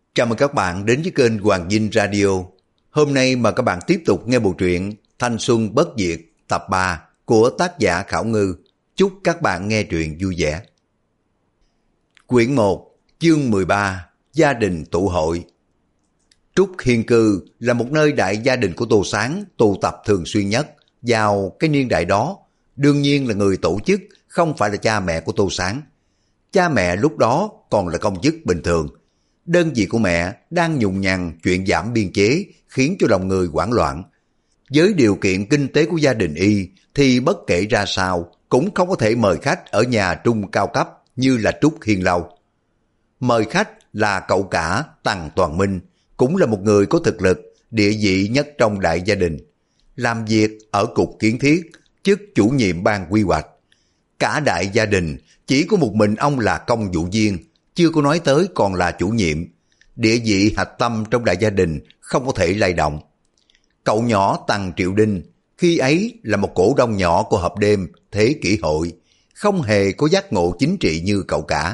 Chào mừng các bạn đến với kênh Hoàng Dinh Radio. Hôm nay mà các bạn tiếp tục nghe bộ truyện Thanh Xuân Bất Diệt tập 3 của tác giả Khảo Ngư. Chúc các bạn nghe truyện vui vẻ. Quyển 1, chương 13, Gia đình tụ hội. Trúc Hiên Cư là một nơi đại gia đình của Tô Sáng tụ tập thường xuyên nhất vào cái niên đại đó. Đương nhiên là người tổ chức không phải là cha mẹ của Tô Sáng. Cha mẹ lúc đó còn là công chức bình thường. Đơn vị của mẹ đang nhùng nhằn chuyện giảm biên chế khiến cho lòng người hoảng loạn. Với điều kiện kinh tế của gia đình y thì bất kể ra sao cũng không có thể mời khách ở nhà trung cao cấp như là Trúc Hiên Lâu. Mời khách là cậu cả Tằng Toàn Minh, cũng là một người có thực lực, địa vị nhất trong đại gia đình. Làm việc ở cục kiến thiết, chức chủ nhiệm ban quy hoạch. Cả đại gia đình chỉ có một mình ông là công vụ viên, chưa có nói tới còn là chủ nhiệm. Địa vị hạch tâm trong đại gia đình không có thể lay động. Cậu nhỏ Tằng Triệu Đinh khi ấy là một cổ đông nhỏ của hộp đêm Thế Kỷ Hội, không hề có giác ngộ chính trị như cậu cả.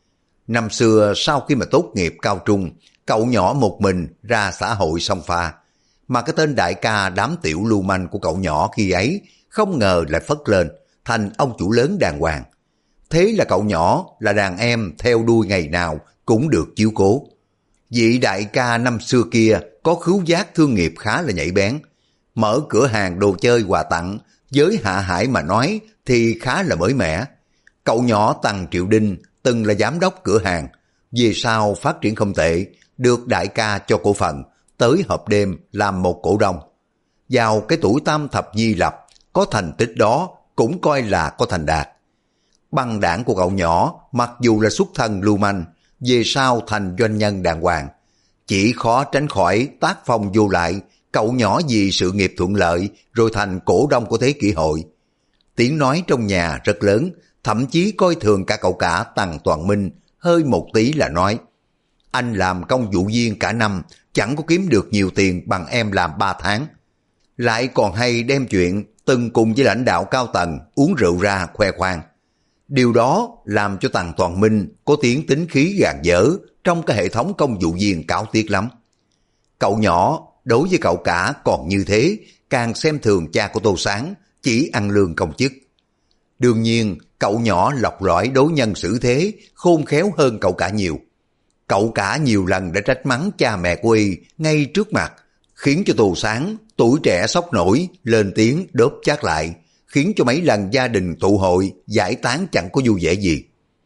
Năm xưa sau khi mà tốt nghiệp cao trung, cậu nhỏ một mình ra xã hội xông pha, mà cái tên đại ca đám tiểu lưu manh của cậu nhỏ khi ấy không ngờ lại phất lên thành ông chủ lớn đàng hoàng. Thế là cậu nhỏ là đàn em theo đuôi ngày nào cũng được chiếu cố. Vị đại ca năm xưa kia có khứu giác thương nghiệp khá là nhạy bén. Mở cửa hàng đồ chơi quà tặng, với Hạ Hải mà nói thì khá là mới mẻ. Cậu nhỏ Tằng Triệu Đinh từng là giám đốc cửa hàng, về sau phát triển không tệ, được đại ca cho cổ phần, tới hộp đêm làm một cổ đông. Vào cái tuổi tam thập nhi lập, có thành tích đó cũng coi là có thành đạt. Băng đảng của cậu nhỏ mặc dù là xuất thân lưu manh, về sau thành doanh nhân đàng hoàng. Chỉ khó tránh khỏi tác phong vô lại, cậu nhỏ vì sự nghiệp thuận lợi rồi thành cổ đông của Thế Kỷ Hội. Tiếng nói trong nhà rất lớn, thậm chí coi thường cả cậu cả Tằng Toàn Minh, hơi một tí là nói: anh làm công vụ viên cả năm, chẳng có kiếm được nhiều tiền bằng em làm 3 tháng. Lại còn hay đem chuyện từng cùng với lãnh đạo cao tầng uống rượu ra khoe khoang. Điều đó làm cho Tằng Toàn Minh có tiếng tính khí gàn dở trong cái hệ thống công vụ viên cáo tiết lắm. Cậu nhỏ đối với cậu cả còn như thế, càng xem thường cha của Tô Sáng, chỉ ăn lương công chức. Đương nhiên cậu nhỏ lọc lõi đối nhân xử thế, khôn khéo hơn cậu cả nhiều. Cậu cả nhiều lần đã trách mắng cha mẹ của y ngay trước mặt, khiến cho Tô Sáng tuổi trẻ sốc nổi lên tiếng đốp chát lại, khiến cho mấy lần gia đình tụ hội giải tán chẳng có vui vẻ gì.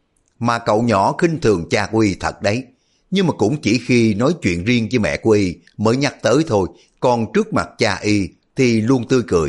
Mà cậu nhỏ khinh thường cha của y thật đấy, nhưng mà cũng chỉ khi nói chuyện riêng với mẹ của y mới nhắc tới thôi, còn trước mặt cha y thì luôn tươi cười.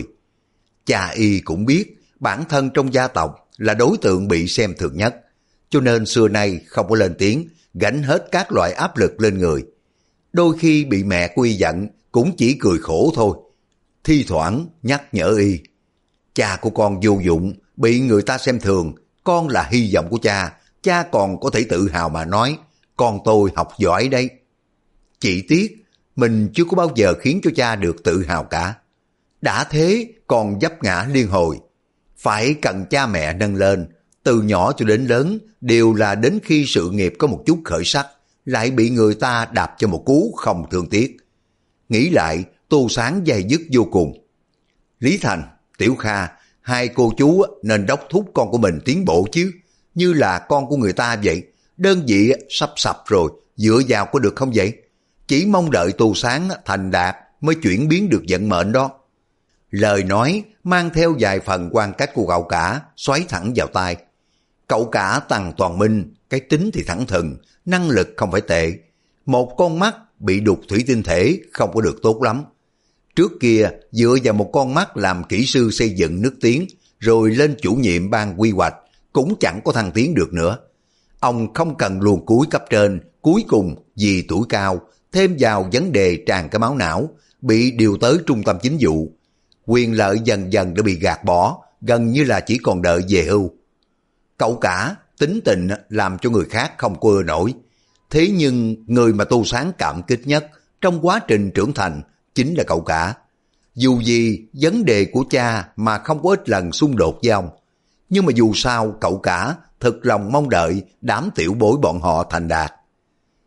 Cha y cũng biết bản thân trong gia tộc là đối tượng bị xem thường nhất, cho nên xưa nay không có lên tiếng, gánh hết các loại áp lực lên người. Đôi khi bị mẹ của y giận cũng chỉ cười khổ thôi, thi thoảng nhắc nhở y: cha của con vô dụng, bị người ta xem thường, con là hy vọng của cha, cha còn có thể tự hào mà nói, con tôi học giỏi đấy. Chỉ tiếc, mình chưa có bao giờ khiến cho cha được tự hào cả. Đã thế còn vấp ngã liên hồi, phải cần cha mẹ nâng lên, từ nhỏ cho đến lớn, đều là đến khi sự nghiệp có một chút khởi sắc, lại bị người ta đạp cho một cú không thương tiếc. Nghĩ lại, Tô Sáng day dứt vô cùng. Lý Thành, Tiểu Kha, hai cô chú nên đốc thúc con của mình tiến bộ chứ, như là con của người ta vậy. Đơn vị sắp sập rồi, dựa vào có được không vậy? Chỉ mong đợi Tô Sáng thành đạt mới chuyển biến được vận mệnh đó. Lời nói mang theo vài phần quan cách của cậu cả xoáy thẳng vào tai. Cậu cả Tằng Toàn Minh, cái tính thì thẳng thừng, năng lực không phải tệ. Một con mắt bị đục thủy tinh thể không có được tốt lắm. Trước kia dựa vào một con mắt làm kỹ sư xây dựng nước tiếng, rồi lên chủ nhiệm ban quy hoạch, cũng chẳng có thăng tiến được nữa. Ông không cần luồn cuối cấp trên, cuối cùng vì tuổi cao, thêm vào vấn đề tràn cái máu não, bị điều tới trung tâm chính vụ. Quyền lợi dần dần đã bị gạt bỏ, gần như là chỉ còn đợi về hưu. Cậu cả tính tình làm cho người khác không có ưa nổi. Thế nhưng người mà Tô Sáng cảm kích nhất trong quá trình trưởng thành chính là cậu cả. Dù gì vấn đề của cha mà không có ít lần xung đột với ông, nhưng mà dù sao cậu cả thực lòng mong đợi đám tiểu bối bọn họ thành đạt.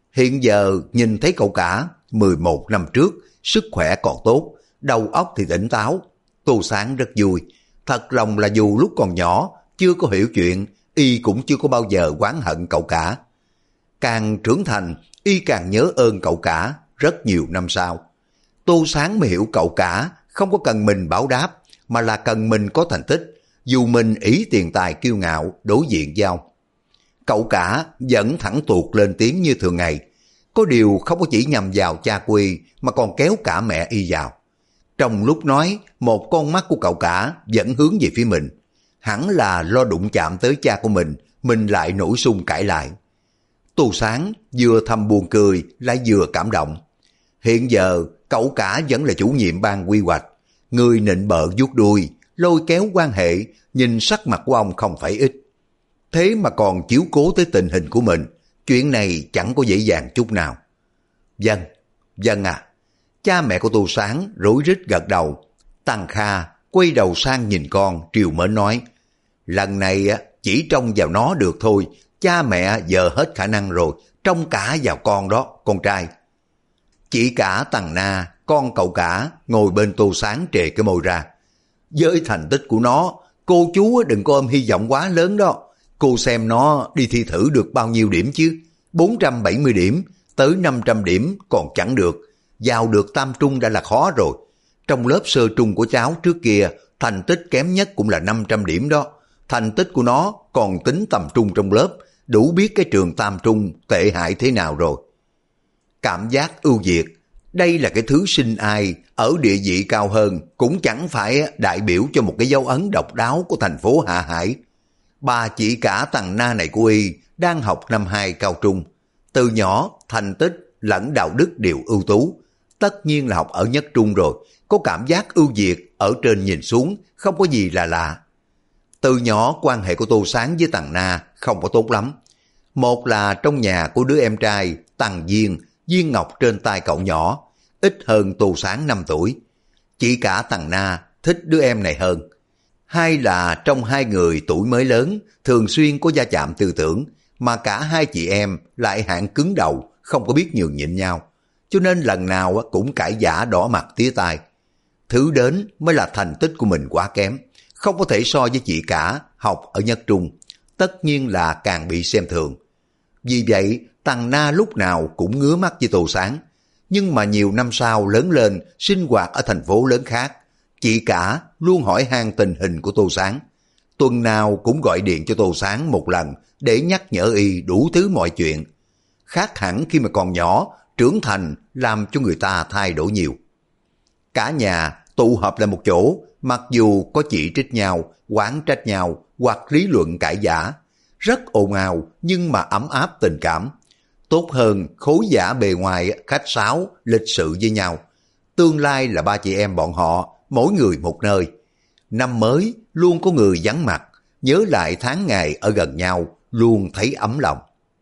Hiện giờ nhìn thấy cậu cả 11 năm trước, sức khỏe còn tốt, đầu óc thì tỉnh táo. Tô Sáng rất vui, thật lòng là dù lúc còn nhỏ, chưa có hiểu chuyện, y cũng chưa có bao giờ oán hận cậu cả. Càng trưởng thành, y càng nhớ ơn cậu cả, rất nhiều năm sau. Tô Sáng mới hiểu cậu cả không có cần mình báo đáp, mà là cần mình có thành tích, dù mình ý tiền tài kiêu ngạo đối diện giao. Cậu cả vẫn thẳng tuột lên tiếng như thường ngày, có điều không có chỉ nhằm vào cha Quy mà còn kéo cả mẹ y vào. Trong lúc nói, một con mắt của cậu cả vẫn hướng về phía mình, hẳn là lo đụng chạm tới cha của mình lại nổi xung cãi lại. Tô Sáng vừa thầm buồn cười lại vừa cảm động. Hiện giờ cậu cả vẫn là chủ nhiệm ban quy hoạch, người nịnh bợ vuốt đuôi, lôi kéo quan hệ, nhìn sắc mặt của ông không phải ít. Thế mà còn chiếu cố tới tình hình của mình, chuyện này chẳng có dễ dàng chút nào. Vâng, vâng à. Cha mẹ của Tô Sáng rối rít gật đầu. Tăng Kha quay đầu sang nhìn con, triều mến nói, lần này chỉ trông vào nó được thôi, cha mẹ giờ hết khả năng rồi, trông cả vào con đó, con trai. Chị cả Tằng Na, con cậu cả, ngồi bên Tô Sáng trề cái môi ra. Với thành tích của nó, cô chú đừng có ôm hy vọng quá lớn đó. Cô xem nó đi thi thử được bao nhiêu điểm chứ? 470 điểm, tới 500 điểm còn chẳng được. Vào được tam trung đã là khó rồi. Trong lớp sơ trung của cháu trước kia, thành tích kém nhất cũng là 500 điểm đó. Thành tích của nó còn tính tầm trung trong lớp, đủ biết cái trường tam trung tệ hại thế nào rồi. Cảm giác ưu việt, đây là cái thứ sinh ai ở địa vị cao hơn cũng chẳng phải đại biểu cho một cái dấu ấn độc đáo của thành phố Hạ Hải. Bà chị cả Tằng Na này của y đang học năm 2 cao trung. Từ nhỏ thành tích lẫn đạo đức đều ưu tú. Tất nhiên là học ở nhất trung rồi, có cảm giác ưu việt ở trên nhìn xuống, không có gì là lạ. Từ nhỏ quan hệ của Tô Sáng với Tằng Na không có tốt lắm. Một là trong nhà của đứa em trai Tằng Viên, viên ngọc trên tay cậu nhỏ, ít hơn Tô Sáng 5 tuổi. Chị cả Tằng Na thích đứa em này hơn. Hai là trong hai người tuổi mới lớn, thường xuyên có va chạm tư tưởng, mà cả hai chị em lại hạng cứng đầu, không có biết nhường nhịn nhau. Cho nên lần nào cũng cãi vã đỏ mặt tía tai. Thứ đến mới là thành tích của mình quá kém, không có thể so với chị cả học ở nhất trung, tất nhiên là càng bị xem thường. Vì vậy Tằng Na lúc nào cũng ngứa mắt với Tô Sáng. Nhưng mà nhiều năm sau lớn lên, sinh hoạt ở thành phố lớn khác, chị cả luôn hỏi han tình hình của Tô Sáng. Tuần nào cũng gọi điện cho Tô Sáng một lần để nhắc nhở y đủ thứ mọi chuyện. Khác hẳn khi mà còn nhỏ, trưởng thành làm cho người ta thay đổi nhiều. Cả nhà tụ họp lại một chỗ, mặc dù có chỉ trích nhau, oán trách nhau hoặc lý luận cãi vã, rất ồn ào nhưng mà ấm áp tình cảm. Tốt hơn khối giả bề ngoài khách sáo, lịch sự với nhau. Tương lai là ba chị em bọn họ, mỗi người một nơi. Năm mới luôn có người vắng mặt, nhớ lại tháng ngày ở gần nhau, luôn thấy ấm lòng.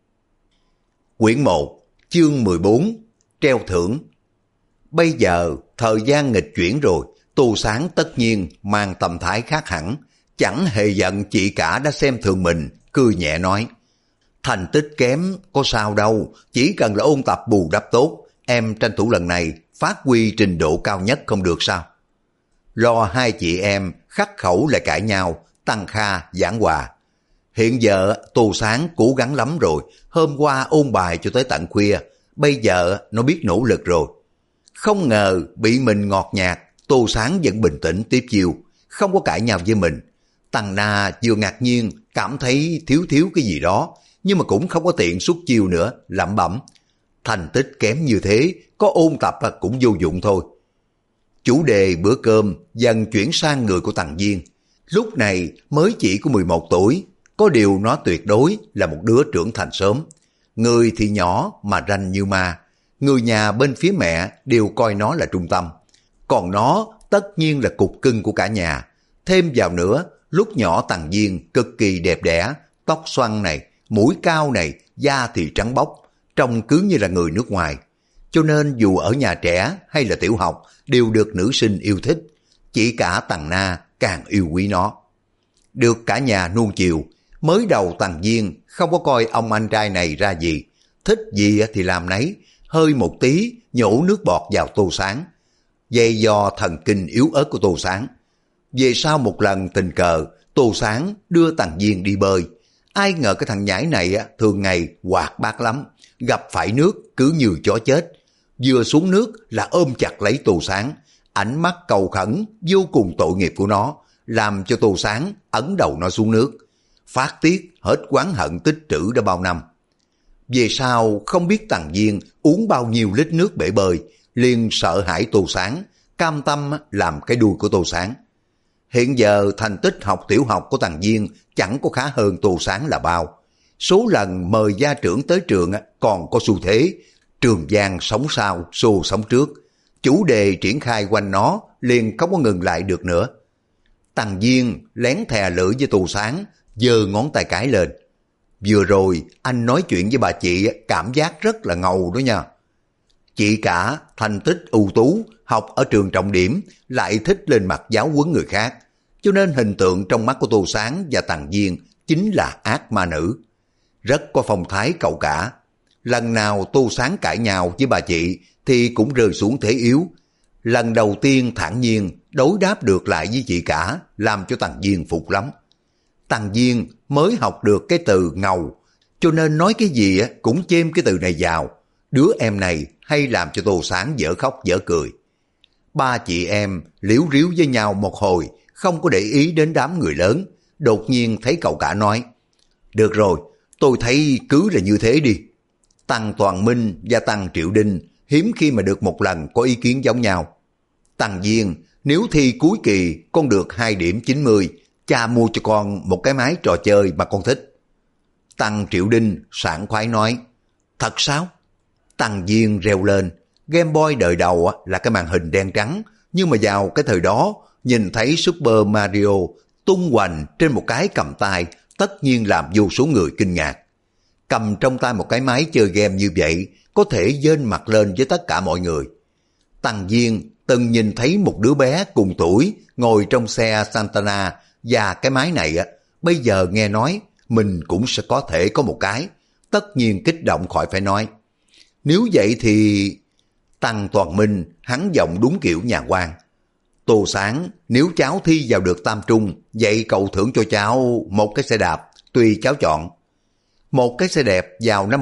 Quyển 1, chương 14, treo thưởng. Bây giờ thời gian nghịch chuyển rồi, Tô Sáng tất nhiên mang tâm thái khác hẳn, chẳng hề giận chị cả đã xem thường mình, cười nhẹ nói. Thành tích kém có sao đâu, chỉ cần là ôn tập bù đắp tốt, em tranh thủ lần này phát huy trình độ cao nhất không được sao? Lo hai chị em khắc khẩu lại cãi nhau, Tăng Kha giảng hòa. Hiện giờ Tô Sáng cố gắng lắm rồi, hôm qua ôn bài cho tới tận khuya, bây giờ nó biết nỗ lực rồi. Không ngờ bị mình ngọt nhạt, Tô Sáng vẫn bình tĩnh tiếp chiêu, không có cãi nhau với mình. Tằng Na vừa ngạc nhiên, cảm thấy thiếu cái gì đó, nhưng mà cũng không có tiện xuất chiêu nữa, lẩm bẩm. Thành tích kém như thế, có ôn tập cũng vô dụng thôi. Chủ đề bữa cơm dần chuyển sang người của Tằng Viên. Lúc này mới chỉ có 11 tuổi, có điều nó tuyệt đối là một đứa trưởng thành sớm. Người thì nhỏ mà ranh như ma, người nhà bên phía mẹ đều coi nó là trung tâm. Còn nó tất nhiên là cục cưng của cả nhà. Thêm vào nữa, lúc nhỏ Tằng Viên cực kỳ đẹp đẽ, tóc xoăn này, mũi cao này, da thì trắng bóc, trông cứ như là người nước ngoài. Cho nên dù ở nhà trẻ hay là tiểu học đều được nữ sinh yêu thích, chỉ cả Tằng Na càng yêu quý nó. Được cả nhà nuông chiều, mới đầu Tằng Viên không có coi ông anh trai này ra gì, thích gì thì làm nấy, hơi một tí nhổ nước bọt vào Tô Sáng, dây do thần kinh yếu ớt của Tô Sáng. Về sau một lần tình cờ, Tô Sáng đưa Tằng Diên đi bơi. Ai ngờ cái thằng nhãi này thường ngày hoạt bát lắm, gặp phải nước cứ như chó chết. Vừa xuống nước là ôm chặt lấy Tô Sáng, ánh mắt cầu khẩn vô cùng tội nghiệp của nó, làm cho Tô Sáng ấn đầu nó xuống nước. Phát tiết hết oán hận tích trữ đã bao năm. Về sau không biết Tằng Diên uống bao nhiêu lít nước bể bơi, liền sợ hãi Tô Sáng, cam tâm làm cái đuôi của Tô Sáng. Hiện giờ thành tích học tiểu học của Tằng Diên chẳng có khá hơn Tô Sáng là bao. Số lần mời gia trưởng tới trường còn có xu thế Trường Giang sống sau, xô sống trước. Chủ đề triển khai quanh nó liền không có ngừng lại được nữa. Tằng Diên lén thè lưỡi với Tô Sáng, giơ ngón tay cái lên. Vừa rồi anh nói chuyện với bà chị cảm giác rất là ngầu đó nha. Chị cả thành tích ưu tú, học ở trường trọng điểm, lại thích lên mặt giáo huấn người khác. Cho nên hình tượng trong mắt của Tô Sáng và Tằng Diên chính là ác ma nữ. Rất có phong thái cậu cả. Lần nào Tô Sáng cãi nhau với bà chị thì cũng rơi xuống thế yếu. Lần đầu tiên thản nhiên đối đáp được lại với chị cả, làm cho Tằng Diên phục lắm. Tằng Diên mới học được cái từ ngầu, cho nên nói cái gì cũng chêm cái từ này vào. Đứa em này hay làm cho Tô Sáng dở khóc dở cười. Ba chị em liếu riếu với nhau một hồi, không có để ý đến đám người lớn. Đột nhiên thấy cậu cả nói, được rồi, tôi thấy cứ là như thế đi. Tăng Toàn Minh và Tăng Triệu Đinh hiếm khi mà được một lần có ý kiến giống nhau. Tằng Diên, nếu thi cuối kỳ con được 2 điểm 90, cha mua cho con một cái máy trò chơi mà con thích. Tăng Triệu Đinh sảng khoái nói, thật sao? Tằng Diên reo lên, Game Boy đời đầu là cái màn hình đen trắng, nhưng mà vào cái thời đó, nhìn thấy Super Mario tung hoành trên một cái cầm tay, tất nhiên làm vô số người kinh ngạc. Cầm trong tay một cái máy chơi game như vậy, có thể dên mặt lên với tất cả mọi người. Tằng Diên từng nhìn thấy một đứa bé cùng tuổi ngồi trong xe Santana và cái máy này bây giờ nghe nói mình cũng sẽ có thể có một cái, tất nhiên kích động khỏi phải nói. Nếu vậy thì... Tăng Toàn Minh hắn giọng đúng kiểu nhà quan. Tô Sáng, nếu cháu thi vào được tam trung, vậy cậu thưởng cho cháu một cái xe đạp, tùy cháu chọn. Một cái xe đẹp vào năm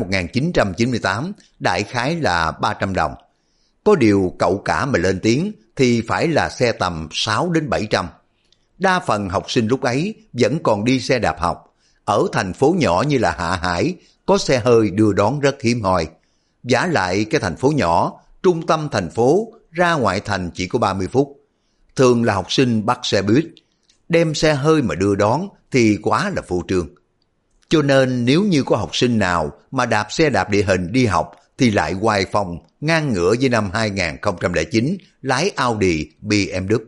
1998, đại khái là 300 đồng. Có điều cậu cả mà lên tiếng thì phải là xe tầm 6 đến 700. Đa phần học sinh lúc ấy vẫn còn đi xe đạp học. Ở thành phố nhỏ như là Hạ Hải, có xe hơi đưa đón rất hiếm hoi. Vả lại cái thành phố nhỏ, trung tâm thành phố, ra ngoại thành chỉ có 30 phút. Thường là học sinh bắt xe buýt, đem xe hơi mà đưa đón thì quá là phô trương. Cho nên nếu như có học sinh nào mà đạp xe đạp địa hình đi học thì lại oai phong ngang ngửa với năm 2009 lái Audi BMW.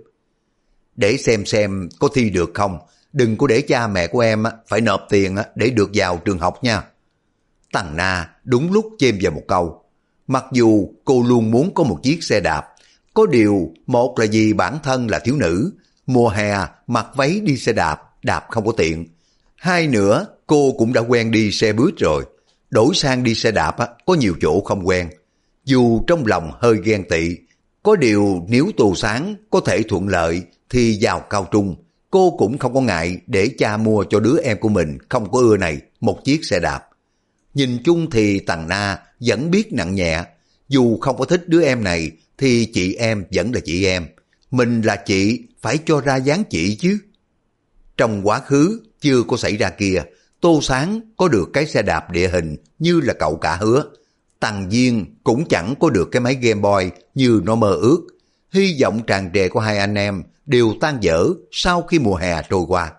Để xem có thi được không, đừng có để cha mẹ của em phải nộp tiền để được vào trường học nha. Tằng Na đúng lúc chêm vào một câu. Mặc dù cô luôn muốn có một chiếc xe đạp, có điều một là vì bản thân là thiếu nữ, mùa hè mặc váy đi xe đạp, đạp không có tiện. Hai nữa, cô cũng đã quen đi xe buýt rồi, đổi sang đi xe đạp có nhiều chỗ không quen. Dù trong lòng hơi ghen tị, có điều nếu Tô Sáng có thể thuận lợi thì vào cao trung, cô cũng không có ngại để cha mua cho đứa em của mình không có ưa này một chiếc xe đạp. Nhìn chung thì Tằng Na vẫn biết nặng nhẹ, dù không có thích đứa em này thì chị em vẫn là chị em, mình là chị phải cho ra dáng chị chứ. Trong quá khứ chưa có xảy ra kia, Tô Sáng có được cái xe đạp địa hình như là cậu cả hứa. Tằng Diên cũng chẳng có được cái máy Game Boy như nó mơ ước. Hy vọng tràn trề của hai anh em đều tan vỡ sau khi mùa hè trôi qua.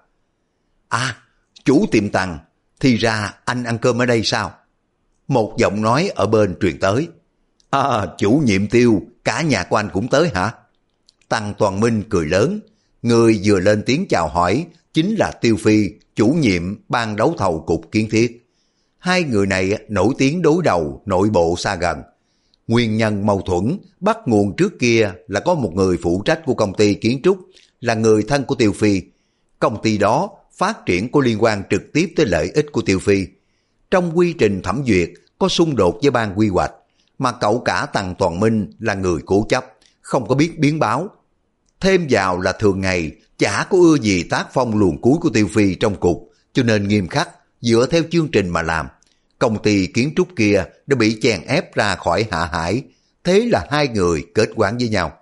À, chủ tiệm Tằng, thì ra anh ăn cơm ở đây sao? Một giọng nói ở bên truyền tới. À, chủ nhiệm Tiêu, cả nhà của anh cũng tới hả? Tăng Toàn Minh cười lớn. Người vừa lên tiếng chào hỏi chính là Tiêu Phi, chủ nhiệm ban đấu thầu cục kiến thiết. Hai người này nổi tiếng đối đầu nội bộ xa gần. Nguyên nhân mâu thuẫn bắt nguồn trước kia là có một người phụ trách của công ty kiến trúc là người thân của Tiêu Phi. Công ty đó phát triển có liên quan trực tiếp tới lợi ích của Tiêu Phi. Trong quy trình thẩm duyệt có xung đột với ban quy hoạch, mà cậu cả Tằng Toàn Minh là người cố chấp, không có biết biến báo. Thêm vào là thường ngày chả có ưa gì tác phong luồn cuối của Tiêu Phi trong cục, cho nên nghiêm khắc, dựa theo chương trình mà làm. Công ty kiến trúc kia đã bị chèn ép ra khỏi Hạ Hải, thế là hai người kết oán với nhau.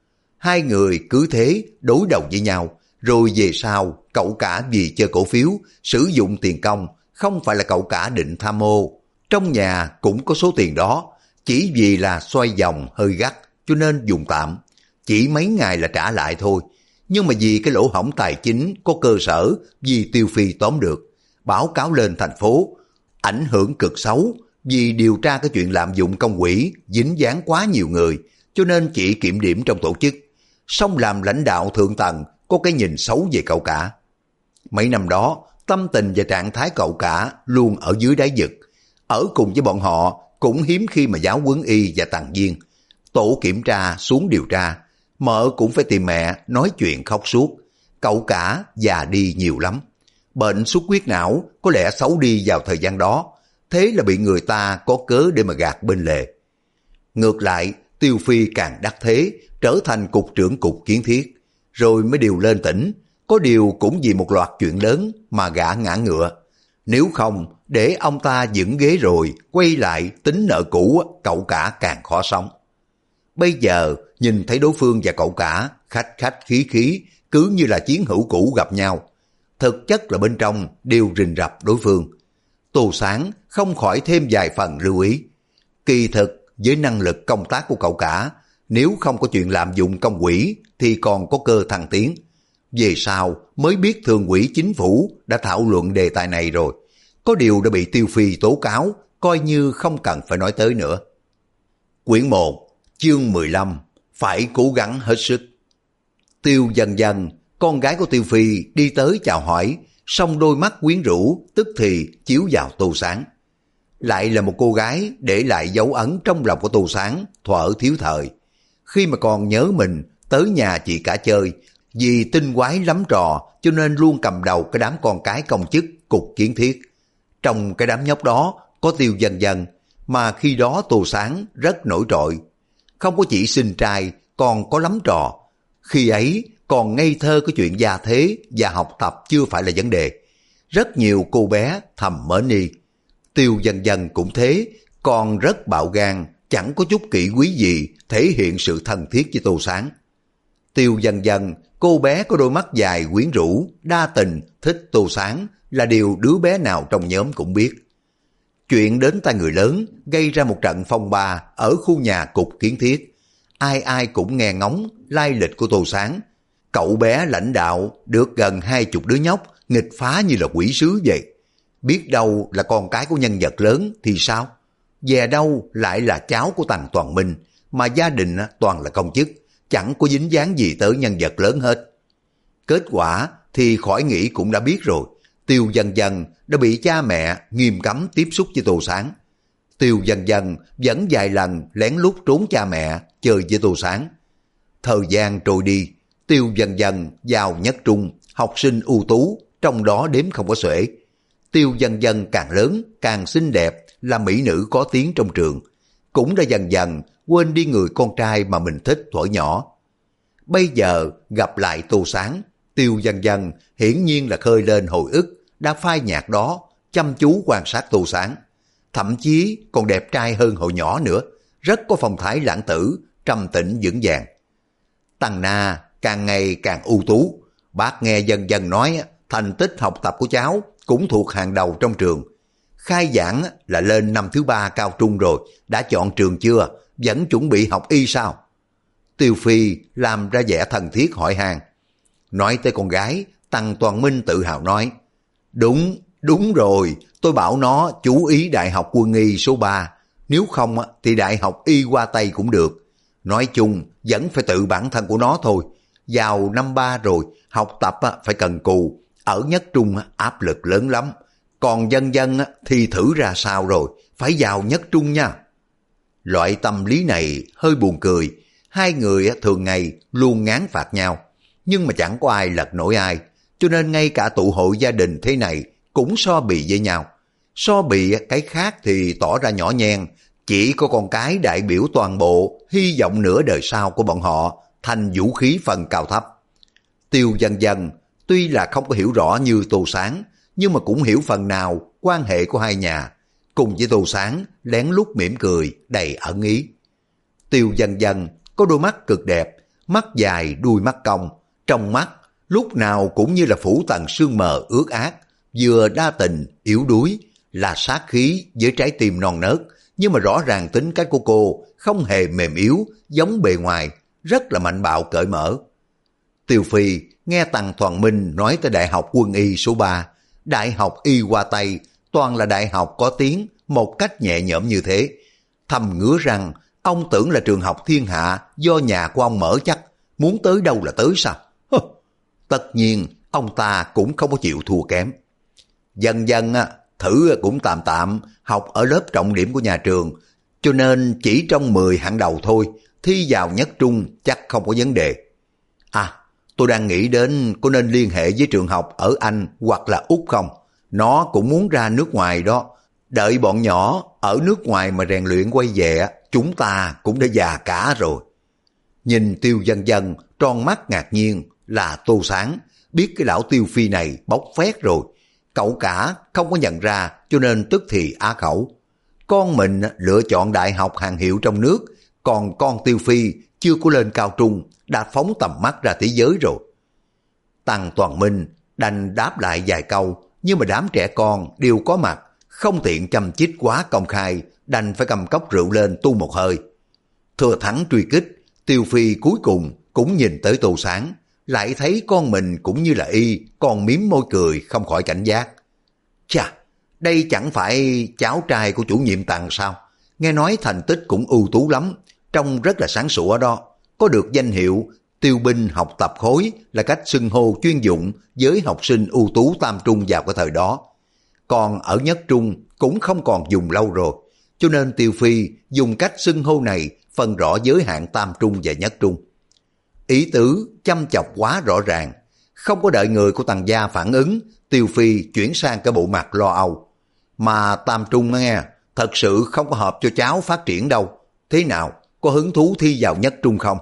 Hai người cứ thế đối đầu với nhau, rồi về sau cậu cả vì chơi cổ phiếu, sử dụng tiền công, không phải là cậu cả định tham ô. Trong nhà cũng có số tiền đó, chỉ vì là xoay vòng hơi gắt, cho nên dùng tạm. Chỉ mấy ngày là trả lại thôi. Nhưng mà vì cái lỗ hổng tài chính có cơ sở, vì Tiêu Phi tóm được, báo cáo lên thành phố, ảnh hưởng cực xấu, vì điều tra cái chuyện lạm dụng công quỹ, dính dáng quá nhiều người, cho nên chỉ kiểm điểm trong tổ chức. Song làm lãnh đạo thượng tầng có cái nhìn xấu về cậu cả. Mấy năm đó, tâm tình và trạng thái cậu cả luôn ở dưới đáy vực. Ở cùng với bọn họ cũng hiếm khi mà giáo huấn y và Tằng Viên. Tổ kiểm tra xuống điều tra, mợ cũng phải tìm mẹ nói chuyện khóc suốt. Cậu cả già đi nhiều lắm. Bệnh xuất huyết não có lẽ xấu đi vào thời gian đó, thế là bị người ta có cớ để mà gạt bên lề. Ngược lại, Tiêu Phi càng đắc thế, trở thành cục trưởng cục kiến thiết, rồi mới điều lên tỉnh. Có điều cũng vì một loạt chuyện lớn mà gã ngã ngựa. Nếu không, để ông ta vững ghế rồi, quay lại tính nợ cũ, cậu cả càng khó sống. Bây giờ, nhìn thấy đối phương và cậu cả, khách khách khí khí, cứ như là chiến hữu cũ gặp nhau. Thực chất là bên trong đều rình rập đối phương. Tô Sáng không khỏi thêm vài phần lưu ý. Kỳ thực, với năng lực công tác của cậu cả, nếu không có chuyện lạm dụng công quỹ thì còn có cơ thăng tiến. Về sau mới biết thường ủy chính phủ đã thảo luận đề tài này rồi. Có điều đã bị Tiêu Phi tố cáo, coi như không cần phải nói tới nữa. Quyển 1, chương 15, phải cố gắng hết sức. Tiêu Dần Dần, con gái của Tiêu Phi đi tới chào hỏi, song đôi mắt quyến rũ tức thì chiếu vào Tô Sáng. Lại là một cô gái để lại dấu ấn trong lòng của Tô Sáng thuở thiếu thời. Khi mà còn nhớ mình tới nhà chị cả chơi, vì tinh quái lắm trò cho nên luôn cầm đầu cái đám con cái công chức cục kiến thiết. Trong cái đám nhóc đó có Tiêu Dần Dần, mà khi đó Tô Sáng rất nổi trội. Không có chỉ sinh trai, còn có lắm trò. Khi ấy còn ngây thơ cái chuyện gia thế và học tập chưa phải là vấn đề. Rất nhiều cô bé thầm mến y. Tiêu Dần Dần cũng thế, còn rất bạo gan, chẳng có chút kỷ quý gì thể hiện sự thân thiết với Tô Sáng. Tiêu Dần Dần, cô bé có đôi mắt dài quyến rũ, đa tình, thích Tô Sáng là điều đứa bé nào trong nhóm cũng biết. Chuyện đến tai người lớn gây ra một trận phong ba ở khu nhà cục kiến thiết. Ai ai cũng nghe ngóng lai lịch của Tô Sáng. Cậu bé lãnh đạo được gần 20 đứa nhóc nghịch phá như là quỷ sứ vậy. Biết đâu là con cái của nhân vật lớn thì sao? Về đâu lại là cháu của Tằng Toàn Minh, mà gia đình toàn là công chức, chẳng có dính dáng gì tới nhân vật lớn hết. Kết quả thì khỏi nghĩ cũng đã biết rồi. Tiêu Dần Dần đã bị cha mẹ nghiêm cấm tiếp xúc với Tô Sáng. Tiêu Dần Dần vẫn vài lần lén lút trốn cha mẹ chơi với Tô Sáng. Thời gian trôi đi, Tiêu Dần Dần vào nhất trung, học sinh ưu tú, trong đó đếm không có xuể. Tiêu Dần Dần càng lớn, càng xinh đẹp, là mỹ nữ có tiếng trong trường. Cũng đã dần dần quên đi người con trai mà mình thích thuở nhỏ. Bây giờ gặp lại Tô Sáng, Tiêu Dần Dần hiển nhiên là khơi lên hồi ức đã phai nhạt đó, chăm chú quan sát Tô Sáng. Thậm chí còn đẹp trai hơn hồi nhỏ nữa, rất có phong thái lãng tử, trầm tĩnh vững vàng. Tằng Na càng ngày càng ưu tú. Bác nghe Dần Dần nói thành tích học tập của cháu cũng thuộc hàng đầu trong trường. Khai giảng là lên năm thứ 3 cao trung rồi, đã chọn trường chưa? Vẫn chuẩn bị học y sao? Tiêu Phi làm ra vẻ thân thiết hỏi han. Nói tới con gái, Tằng Toàn Minh tự hào nói, đúng rồi, tôi bảo nó chú ý Đại học Quân y số 3, nếu không thì Đại học Y Hoa Tây cũng được. Nói chung vẫn phải tự bản thân của nó thôi. Vào năm 3 rồi, học tập phải cần cù, ở nhất trung áp lực lớn lắm. Còn Dần Dần thì thử ra sao rồi, phải vào nhất trung nha. Loại tâm lý này hơi buồn cười, hai người thường ngày luôn ngán phạt nhau, nhưng mà chẳng có ai lật nổi ai, cho nên ngay cả tụ hội gia đình thế này cũng so bì với nhau. So bị cái khác thì tỏ ra nhỏ nhen, chỉ có con cái đại biểu toàn bộ hy vọng nửa đời sau của bọn họ thành vũ khí phần cao thấp. Tiêu Dân Dân tuy là không có hiểu rõ như Tô Sáng, nhưng mà cũng hiểu phần nào quan hệ của hai nhà, cùng với Tô Sáng lén lút mỉm cười đầy ẩn ý. Tiêu Dân Dân có đôi mắt cực đẹp, mắt dài đuôi mắt cong, trong mắt lúc nào cũng như là phủ tầng sương mờ ướt át, vừa đa tình yếu đuối, là sát khí với trái tim non nớt, nhưng mà rõ ràng tính cách của cô không hề mềm yếu giống bề ngoài, rất là mạnh bạo cởi mở. Tiêu Phi nghe Tằng Toàn Minh nói tới Đại học Quân y số 3, Đại học Y Hoa Tây, toàn là đại học có tiếng một cách nhẹ nhõm như thế. Thầm ngứa rằng ông tưởng là trường học thiên hạ do nhà của ông mở chắc, muốn tới đâu là tới sao? Tất nhiên ông ta cũng không có chịu thua kém. Dần dần thử cũng tạm tạm, học ở lớp trọng điểm của nhà trường, cho nên chỉ trong 10 hạng đầu thôi, thi vào nhất trung chắc không có vấn đề. À, tôi đang nghĩ đến có nên liên hệ với trường học ở Anh hoặc là Úc không? Nó cũng muốn ra nước ngoài đó. Đợi bọn nhỏ ở nước ngoài mà rèn luyện quay về, chúng ta cũng đã già cả rồi. Nhìn Tiêu Dân Dân tròn mắt ngạc nhiên là Tô Sáng, biết cái lão Tiêu Phi này bóc phét rồi. Cậu cả không có nhận ra cho nên tức thì á khẩu. Con mình lựa chọn đại học hàng hiệu trong nước, còn con Tiêu Phi chưa có lên cao trung đã phóng tầm mắt ra thế giới rồi. Tằng Toàn Minh đành đáp lại vài câu, nhưng mà đám trẻ con đều có mặt, không tiện châm chích quá công khai, đành phải cầm cốc rượu lên tu một hơi. Thừa thắng truy kích, Tiêu Phi cuối cùng cũng nhìn tới Tô Sáng, lại thấy con mình cũng như là y, còn miếm môi cười không khỏi cảnh giác. Chà, đây chẳng phải cháu trai của chủ nhiệm Tằng sao? Nghe nói thành tích cũng ưu tú lắm, trông rất là sáng sủa đó. Có được danh hiệu Tiêu binh học tập khối là cách xưng hô chuyên dụng với học sinh ưu tú tam trung vào cái thời đó. Còn ở nhất trung cũng không còn dùng lâu rồi, cho nên Tiêu Phi dùng cách xưng hô này phân rõ giới hạn tam trung và nhất trung. Ý tứ chăm chọc quá rõ ràng, không có đợi người của Tằng gia phản ứng, Tiêu Phi chuyển sang cái bộ mặt lo âu. Mà tam trung nghe, thật sự không có hợp cho cháu phát triển đâu. Thế nào, có hứng thú thi vào nhất trung không?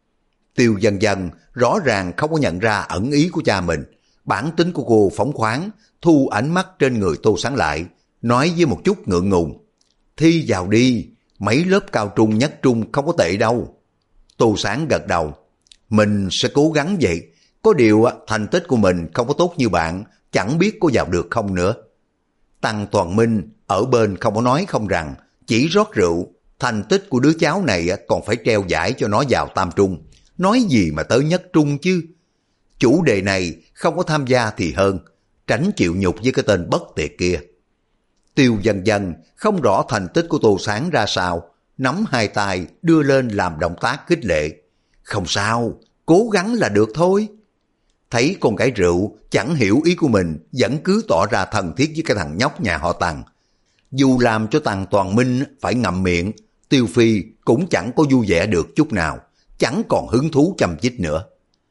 Tiêu Dân Dân rõ ràng không có nhận ra ẩn ý của cha mình. Bản tính của cô phóng khoáng, thu ánh mắt trên người Tô Sáng lại, nói với một chút ngượng ngùng. Thi vào đi, mấy lớp cao trung nhất trung không có tệ đâu. Tô Sáng gật đầu. Mình sẽ cố gắng vậy. Có điều thành tích của mình không có tốt như bạn, chẳng biết có vào được không nữa. Tằng Toàn Minh ở bên không có nói không rằng, chỉ rót rượu. Thành tích của đứa cháu này còn phải treo giải cho nó vào tam trung. Nói gì mà tới nhất trung chứ. Chủ đề này không có tham gia thì hơn, tránh chịu nhục với cái tên bất tiệt kia. Tiêu Dân Dân không rõ thành tích của Tô Sáng ra sao, nắm hai tay đưa lên làm động tác khích lệ. Không sao, cố gắng là được thôi. Thấy con gái rượu chẳng hiểu ý của mình, vẫn cứ tỏ ra thân thiết với cái thằng nhóc nhà họ Tằng. Dù làm cho Tằng Toàn Minh phải ngậm miệng, Tiêu Phi cũng chẳng có vui vẻ được chút nào, chẳng còn hứng thú chăm chích nữa.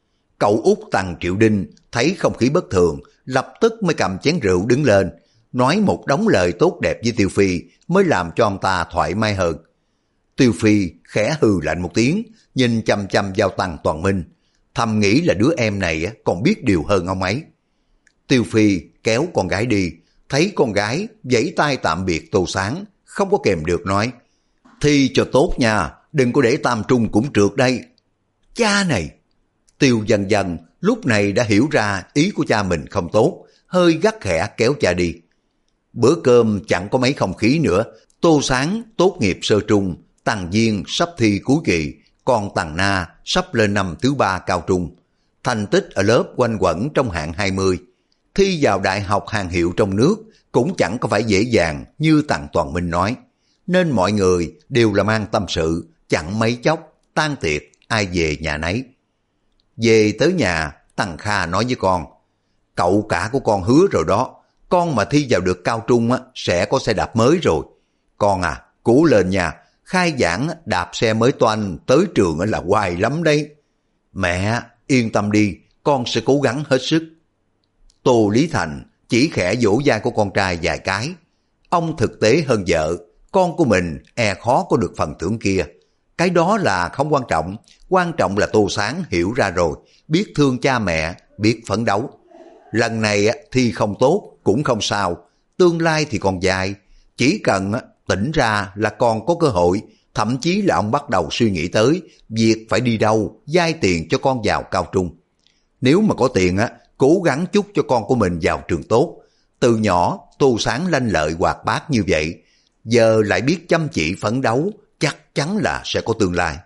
Cậu út Tằng Triệu Đinh thấy không khí bất thường, lập tức mới cầm chén rượu đứng lên, nói một đống lời tốt đẹp với Tiêu Phi mới làm cho ông ta thoải mái hơn. Tiêu Phi khẽ hừ lạnh một tiếng, nhìn chăm chăm vào Tằng Toàn Minh, thầm nghĩ là đứa em này còn biết điều hơn ông ấy. Tiêu Phi kéo con gái đi, thấy con gái vẫy tay tạm biệt Tô Sáng, không có kèm được nói, thi cho tốt nha, đừng có để tam trung cũng trượt đây. Cha này! Tiêu Dân Dân lúc này đã hiểu ra ý của cha mình không tốt, hơi gắt khẽ kéo cha đi. Bữa cơm chẳng có mấy không khí nữa, Tô Sáng tốt nghiệp sơ trung, Tằng Viên sắp thi cuối kỳ, còn Tằng Na sắp lên năm thứ 3 cao trung. Thành tích ở lớp quanh quẩn trong hạng 20. Thi vào đại học hàng hiệu trong nước cũng chẳng có phải dễ dàng như Tằng Toàn Minh nói. Nên mọi người đều là mang tâm sự, chẳng mấy chốc, tan tiệc, ai về nhà nấy. Về tới nhà, Tằng Kha nói với con, cậu cả của con hứa rồi đó, con mà thi vào được cao trung sẽ có xe đạp mới rồi. Con à, cố lên nha, khai giảng đạp xe mới toanh tới trường là hoài lắm đấy. Mẹ, yên tâm đi, con sẽ cố gắng hết sức. Tô Lý Thành chỉ khẽ vỗ vai của con trai vài cái. Ông thực tế hơn vợ, con của mình e khó có được phần thưởng kia. Cái đó là không quan trọng là Tô Sáng hiểu ra rồi, biết thương cha mẹ, biết phấn đấu. Lần này thi không tốt cũng không sao, tương lai thì còn dài, chỉ cần tỉnh ra là còn có cơ hội, thậm chí là ông bắt đầu suy nghĩ tới việc phải đi đâu vay tiền cho con vào cao trung. Nếu mà có tiền cố gắng chúc cho con của mình vào trường tốt. Từ nhỏ Tô Sáng lanh lợi hoạt bát như vậy, giờ lại biết chăm chỉ phấn đấu, chắc chắn là sẽ có tương lai.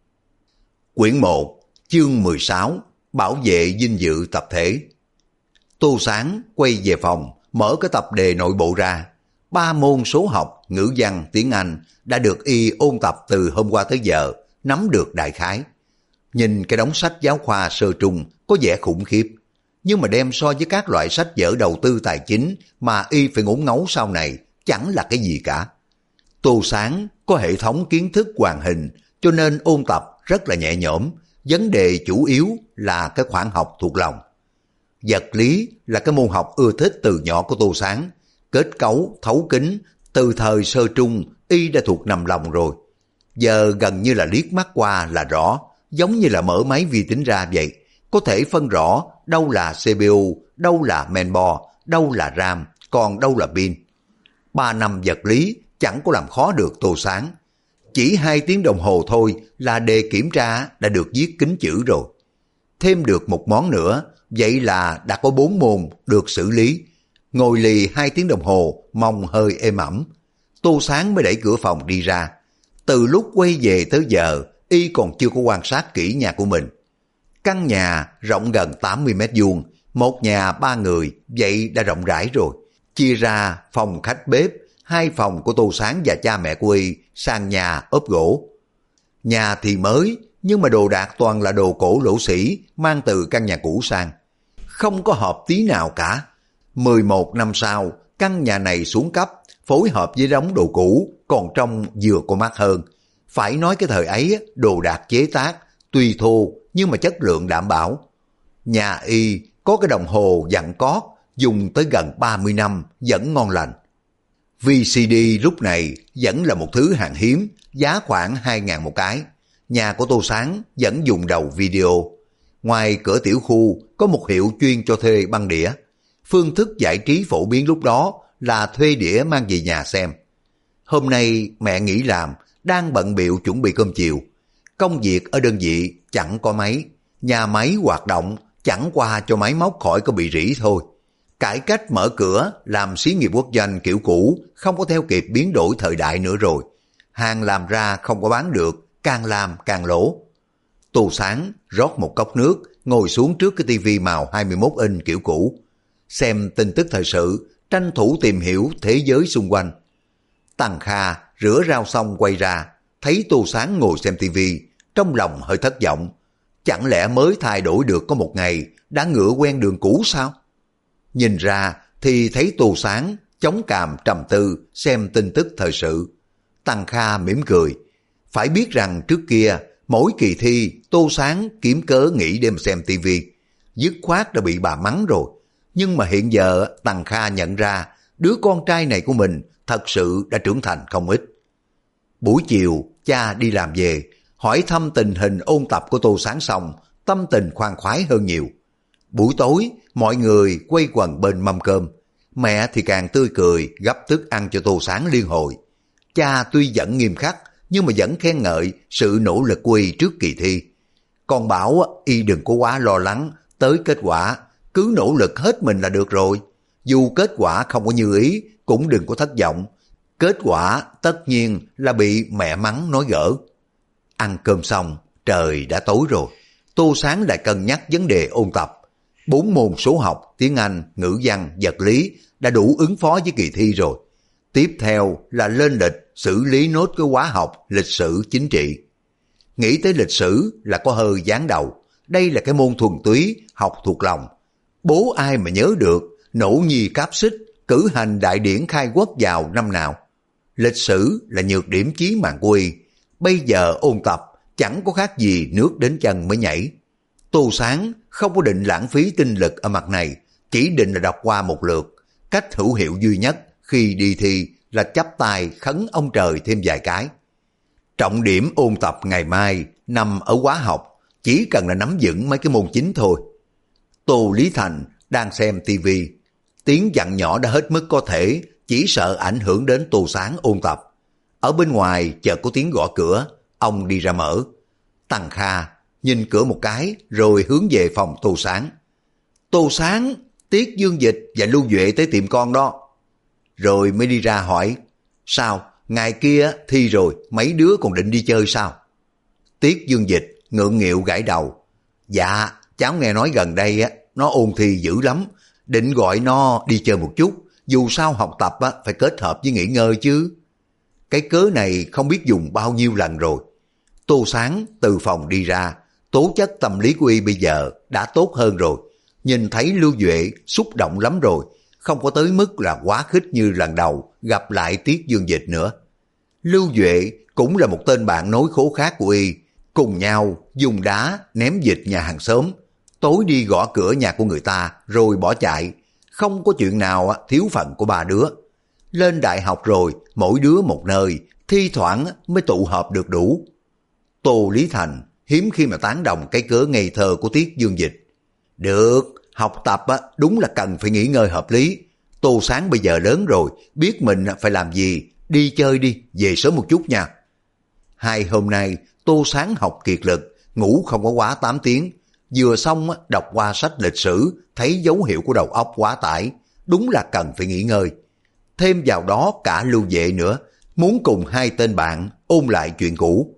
Quyển 1, chương 16, bảo vệ vinh dự tập thể. Tô Sáng quay về phòng, mở cái tập đề nội bộ ra. 3 môn số học, ngữ văn, tiếng Anh đã được y ôn tập từ hôm qua tới giờ, nắm được đại khái. Nhìn cái đống sách giáo khoa sơ trung có vẻ khủng khiếp, nhưng mà đem so với các loại sách vở đầu tư tài chính mà y phải ngốn ngấu sau này, chẳng là cái gì cả. Tô Sáng có hệ thống kiến thức hoàn hình, cho nên ôn tập rất là nhẹ nhõm, vấn đề chủ yếu là cái khoản học thuộc lòng. Vật lý là cái môn học ưa thích từ nhỏ của Tô Sáng, kết cấu, thấu kính, từ thời sơ trung y đã thuộc nằm lòng rồi. Giờ gần như là liếc mắt qua là rõ, giống như là mở máy vi tính ra vậy, có thể phân rõ đâu là CPU, đâu là mainboard, đâu là RAM, còn đâu là pin. 3 năm vật lý chẳng có làm khó được Tô Sáng. Chỉ 2 tiếng đồng hồ thôi là đề kiểm tra đã được viết kính chữ rồi. Thêm được một món nữa, vậy là đã có 4 môn được xử lý. Ngồi lì 2 tiếng đồng hồ, mông hơi êm ẩm. Tô Sáng mới đẩy cửa phòng đi ra. Từ lúc quay về tới giờ, y còn chưa có quan sát kỹ nhà của mình. Căn nhà rộng gần 80 mét vuông, một nhà 3 người, vậy đã rộng rãi rồi. Chia ra phòng khách bếp, 2 phòng của Tô Sáng và cha mẹ của y sang nhà ốp gỗ. Nhà thì mới, nhưng mà đồ đạc toàn là đồ cổ lỗ sĩ mang từ căn nhà cũ sang. Không có hợp tí nào cả. 11 năm sau, căn nhà này xuống cấp, phối hợp với đống đồ cũ, còn trông vừa có mắt hơn. Phải nói cái thời ấy, đồ đạc chế tác, tuy thô nhưng mà chất lượng đảm bảo. Nhà y có cái đồng hồ dặn cót, dùng tới gần 30 năm, vẫn ngon lành. VCD lúc này vẫn là một thứ hàng hiếm, giá khoảng 2.000 một cái. Nhà của Tô Sáng vẫn dùng đầu video. Ngoài cửa tiểu khu có một hiệu chuyên cho thuê băng đĩa. Phương thức giải trí phổ biến lúc đó là thuê đĩa mang về nhà xem. Hôm nay mẹ nghỉ làm, đang bận bịu chuẩn bị cơm chiều. Công việc ở đơn vị chẳng có máy, nhà máy hoạt động chẳng qua cho máy móc khỏi có bị rỉ thôi. Cải cách mở cửa làm xí nghiệp quốc doanh kiểu cũ, không có theo kịp biến đổi thời đại nữa rồi. Hàng làm ra không có bán được, càng làm càng lỗ. Tô Sáng rót một cốc nước, ngồi xuống trước cái tivi màu 21 inch kiểu cũ. Xem tin tức thời sự, tranh thủ tìm hiểu thế giới xung quanh. Tằng Kha rửa rau xong quay ra, thấy Tô Sáng ngồi xem tivi, trong lòng hơi thất vọng. Chẳng lẽ mới thay đổi được có một ngày, đã ngựa quen đường cũ sao? Nhìn ra thì thấy Tô Sáng chống cằm trầm tư xem tin tức thời sự. Tằng Kha mỉm cười. Phải biết rằng trước kia, mỗi kỳ thi Tô Sáng kiếm cớ nghỉ đêm xem tivi, dứt khoát đã bị bà mắng rồi. Nhưng mà hiện giờ Tằng Kha nhận ra đứa con trai này của mình thật sự đã trưởng thành không ít. Buổi chiều cha đi làm về, hỏi thăm tình hình ôn tập của Tô Sáng xong, tâm tình khoan khoái hơn nhiều. Buổi tối mọi người quây quần bên mâm cơm, mẹ thì càng tươi cười gấp thức ăn cho Tô Sáng liên hồi. Cha tuy vẫn nghiêm khắc nhưng mà vẫn khen ngợi sự nỗ lực của y trước kỳ thi. Còn bảo y đừng có quá lo lắng tới kết quả, cứ nỗ lực hết mình là được rồi. Dù kết quả không có như ý cũng đừng có thất vọng. Kết quả tất nhiên là bị mẹ mắng nói gỡ. Ăn cơm xong, trời đã tối rồi. Tô Sáng lại cân nhắc vấn đề ôn tập. 4 môn số học, tiếng Anh, ngữ văn, vật lý đã đủ ứng phó với kỳ thi rồi. Tiếp theo là lên lịch xử lý nốt cái khóa học lịch sử chính trị. Nghĩ tới lịch sử là có hơi giáng đầu. Đây là cái môn thuần túy, học thuộc lòng. Bố ai mà nhớ được Nỗ Nhi Cáp Xích cử hành đại điển khai quốc vào năm nào. Lịch sử là nhược điểm chí mạng của y. Bây giờ ôn tập chẳng có khác gì nước đến chân mới nhảy. Tô Sáng không có định lãng phí tinh lực ở mặt này, chỉ định là đọc qua một lượt. Cách hữu hiệu duy nhất khi đi thi là chắp tay khấn ông trời thêm vài cái. Trọng điểm ôn tập ngày mai nằm ở hóa học, chỉ cần là nắm vững mấy cái môn chính thôi. Tô Lý Thành đang xem tivi, tiếng dặn nhỏ đã hết mức có thể, chỉ sợ ảnh hưởng đến Tô Sáng ôn tập. Ở bên ngoài chợt có tiếng gõ cửa, ông đi ra mở. Tăng Kha nhìn cửa một cái rồi hướng về phòng Tô Sáng. Tô Sáng, Tiết Dương Dịch và Lưu Duệ tới tìm con đó. Rồi mới đi ra hỏi, sao, ngày kia thi rồi, mấy đứa còn định đi chơi sao? Tiết Dương Dịch ngượng nghịu gãi đầu. Dạ, cháu nghe nói gần đây nó ôn thi dữ lắm, định gọi nó đi chơi một chút, dù sao học tập phải kết hợp với nghỉ ngơi chứ. Cái cớ này không biết dùng bao nhiêu lần rồi. Tô Sáng từ phòng đi ra, tố chất tâm lý của y bây giờ đã tốt hơn rồi. Nhìn thấy Lưu Duệ xúc động lắm rồi, không có tới mức là quá khích như lần đầu gặp lại Tiết Dương Dịch nữa. Lưu Duệ cũng là một tên bạn nối khố khác của y, cùng nhau dùng đá ném dịch nhà hàng xóm, tối đi gõ cửa nhà của người ta rồi bỏ chạy, không có chuyện nào thiếu phần của ba đứa. Lên đại học rồi, mỗi đứa một nơi, thi thoảng mới tụ họp được đủ. Tô Lý Thành hiếm khi mà tán đồng cái cớ ngây thơ của Tiết Dương Dịch. Được, học tập đúng là cần phải nghỉ ngơi hợp lý. Tô Sáng bây giờ lớn rồi, biết mình phải làm gì, đi chơi đi, về sớm một chút nha. Hai hôm nay, Tô Sáng học kiệt lực, ngủ không có quá 8 tiếng. Vừa xong đọc qua sách lịch sử, thấy dấu hiệu của đầu óc quá tải, đúng là cần phải nghỉ ngơi. Thêm vào đó cả Lưu Vệ nữa, muốn cùng hai tên bạn ôn lại chuyện cũ.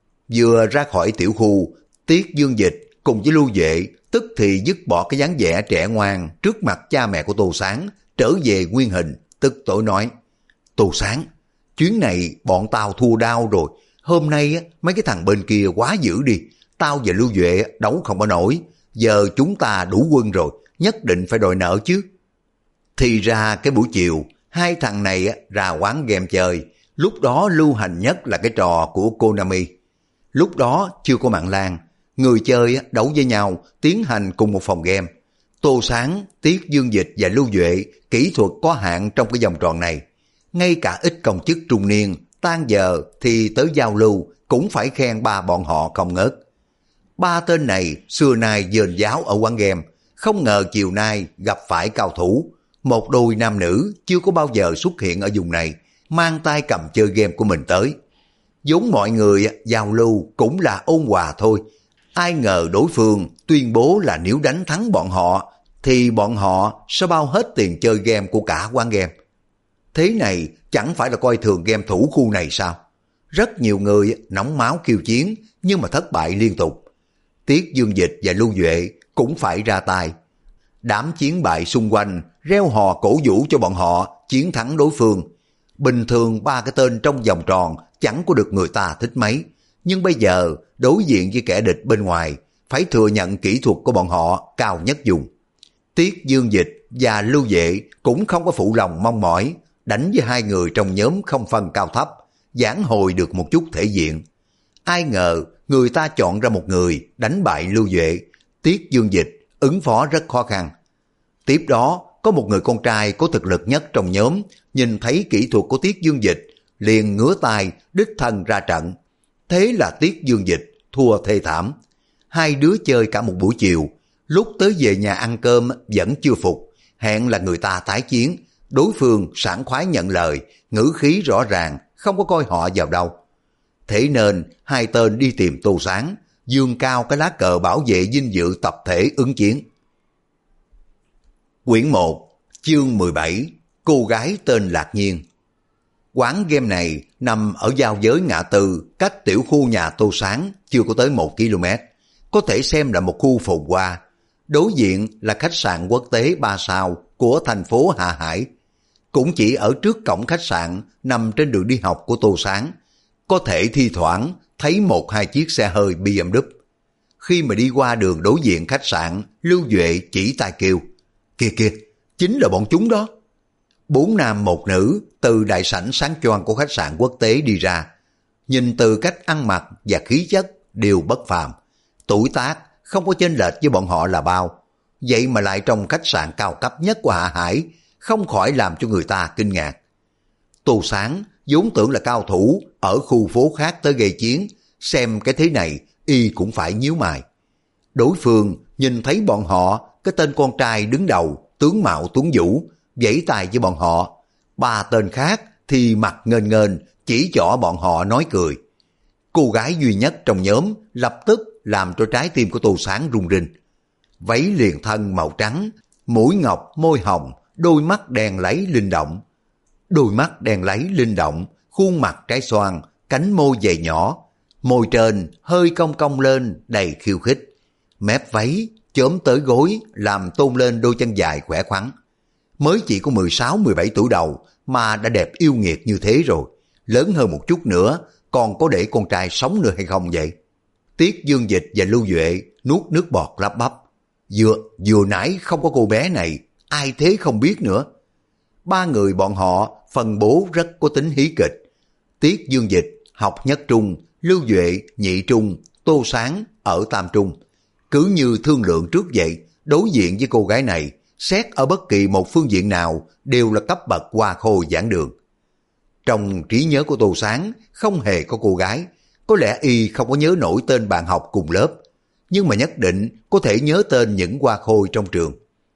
Vừa ra khỏi tiểu khu, Tiết Dương Dịch cùng với Lưu Vệ tức thì dứt bỏ cái dáng vẻ trẻ ngoan trước mặt cha mẹ của Tô Sáng, trở về nguyên hình, tức tối nói: Tô Sáng, chuyến này bọn tao thua đau rồi, hôm nay mấy cái thằng bên kia quá dữ đi, tao và Lưu Vệ đấu không có nổi, giờ chúng ta đủ quân rồi, nhất định phải đòi nợ chứ. Thì ra cái buổi chiều, hai thằng này ra quán game chơi, lúc đó lưu hành nhất là cái trò của Konami. Lúc đó chưa có mạng LAN, người chơi đấu với nhau, tiến hành cùng một phòng game. Tô Sáng, Tiết Dương Dịch và Lưu Duệ kỹ thuật có hạn trong cái vòng tròn này. Ngay cả ít công chức trung niên, tan giờ thì tới giao lưu cũng phải khen ba bọn họ không ngớt. Ba tên này xưa nay dền giáo ở quán game, không ngờ chiều nay gặp phải cao thủ. Một đôi nam nữ chưa có bao giờ xuất hiện ở vùng này, mang tay cầm chơi game của mình tới. Vốn mọi người giao lưu cũng là ôn hòa thôi. Ai ngờ đối phương tuyên bố là nếu đánh thắng bọn họ, thì bọn họ sẽ bao hết tiền chơi game của cả quán game. Thế này chẳng phải là coi thường game thủ khu này sao? Rất nhiều người nóng máu kêu chiến, nhưng mà thất bại liên tục. Tiết Dương Dịch và Lưu Duệ cũng phải ra tay. Đám chiến bại xung quanh reo hò cổ vũ cho bọn họ chiến thắng đối phương. Bình thường ba cái tên trong vòng tròn chẳng có được người ta thích mấy, nhưng bây giờ đối diện với kẻ địch bên ngoài, phải thừa nhận kỹ thuật của bọn họ cao nhất vùng. Tiết Dương Dịch và Lưu Vệ cũng không có phụ lòng mong mỏi, đánh với hai người trong nhóm không phân cao thấp, giảng hồi được một chút thể diện. Ai ngờ người ta chọn ra một người đánh bại Lưu Vệ, Tiết Dương Dịch ứng phó rất khó khăn. Tiếp đó có một người con trai có thực lực nhất trong nhóm, nhìn thấy kỹ thuật của Tiết Dương Dịch, liền ngửa tay đích thân ra trận. Thế là Tiết Dương Dịch thua thê thảm. Hai đứa chơi cả một buổi chiều, lúc tới về nhà ăn cơm vẫn chưa phục, hẹn là người ta tái chiến. Đối phương sảng khoái nhận lời, ngữ khí rõ ràng, không có coi họ vào đâu. Thế nên hai tên đi tìm Tô Sáng, dương cao cái lá cờ bảo vệ vinh dự tập thể ứng chiến. Quyển 1, chương 17, cô gái tên Lạc Nhiên. Quán game này nằm ở giao giới ngã tư, cách tiểu khu nhà Tô Sáng chưa có tới 1 km, có thể xem là một khu phồn hoa. Đối diện là khách sạn quốc tế 3 sao của thành phố Hạ Hải. Cũng chỉ ở trước cổng khách sạn nằm trên đường đi học của Tô Sáng, có thể thi thoảng thấy 1-2 chiếc xe hơi BMW. Khi mà đi qua đường đối diện khách sạn, Lưu Duệ chỉ tay kêu: Kìa kìa, chính là bọn chúng đó. 4 nam 1 nữ từ đại sảnh sáng choang của khách sạn quốc tế đi ra. Nhìn từ cách ăn mặc và khí chất đều bất phàm, tuổi tác không có chênh lệch với bọn họ là bao. Vậy mà lại trong khách sạn cao cấp nhất của Hạ Hải, không khỏi làm cho người ta kinh ngạc. Tô Sáng vốn tưởng là cao thủ ở khu phố khác tới gây chiến, xem cái thế này y cũng phải nhíu mày. Đối phương nhìn thấy bọn họ, cái tên con trai đứng đầu, tướng mạo tuấn vũ, vẫy tay với bọn họ. Ba tên khác thì mặt nghênh nghênh, chỉ trỏ bọn họ nói cười. Cô gái duy nhất trong nhóm lập tức làm cho trái tim của Tô Sáng rung rinh. Váy liền thân màu trắng, mũi ngọc, môi hồng, đôi mắt đen láy linh động. Đôi mắt đen láy linh động, khuôn mặt trái xoan, cánh môi dày nhỏ, môi trên hơi cong cong lên đầy khiêu khích. Mép váy chớm tới gối làm tôn lên đôi chân dài khỏe khoắn. Mới chỉ có 16-17 tuổi đầu mà đã đẹp yêu nghiệt như thế rồi. Lớn hơn một chút nữa còn có để con trai sống nữa hay không vậy? Tiết Dương Dịch và Lưu Duệ nuốt nước bọt lắp bắp. Vừa nãy không có cô bé này, ai thế không biết nữa. Ba người bọn họ phân bố rất có tính hí kịch. Tiết Dương Dịch học nhất trung, Lưu Duệ nhị trung, Tô Sáng ở tam trung. Cứ như thương lượng trước vậy, đối diện với cô gái này, xét ở bất kỳ một phương diện nào đều là cấp bậc hoa khôi giảng đường. Trong trí nhớ của Tô Sáng không hề có cô gái, có lẽ y không có nhớ nổi tên bạn học cùng lớp, nhưng mà nhất định có thể nhớ tên những hoa khôi trong trường.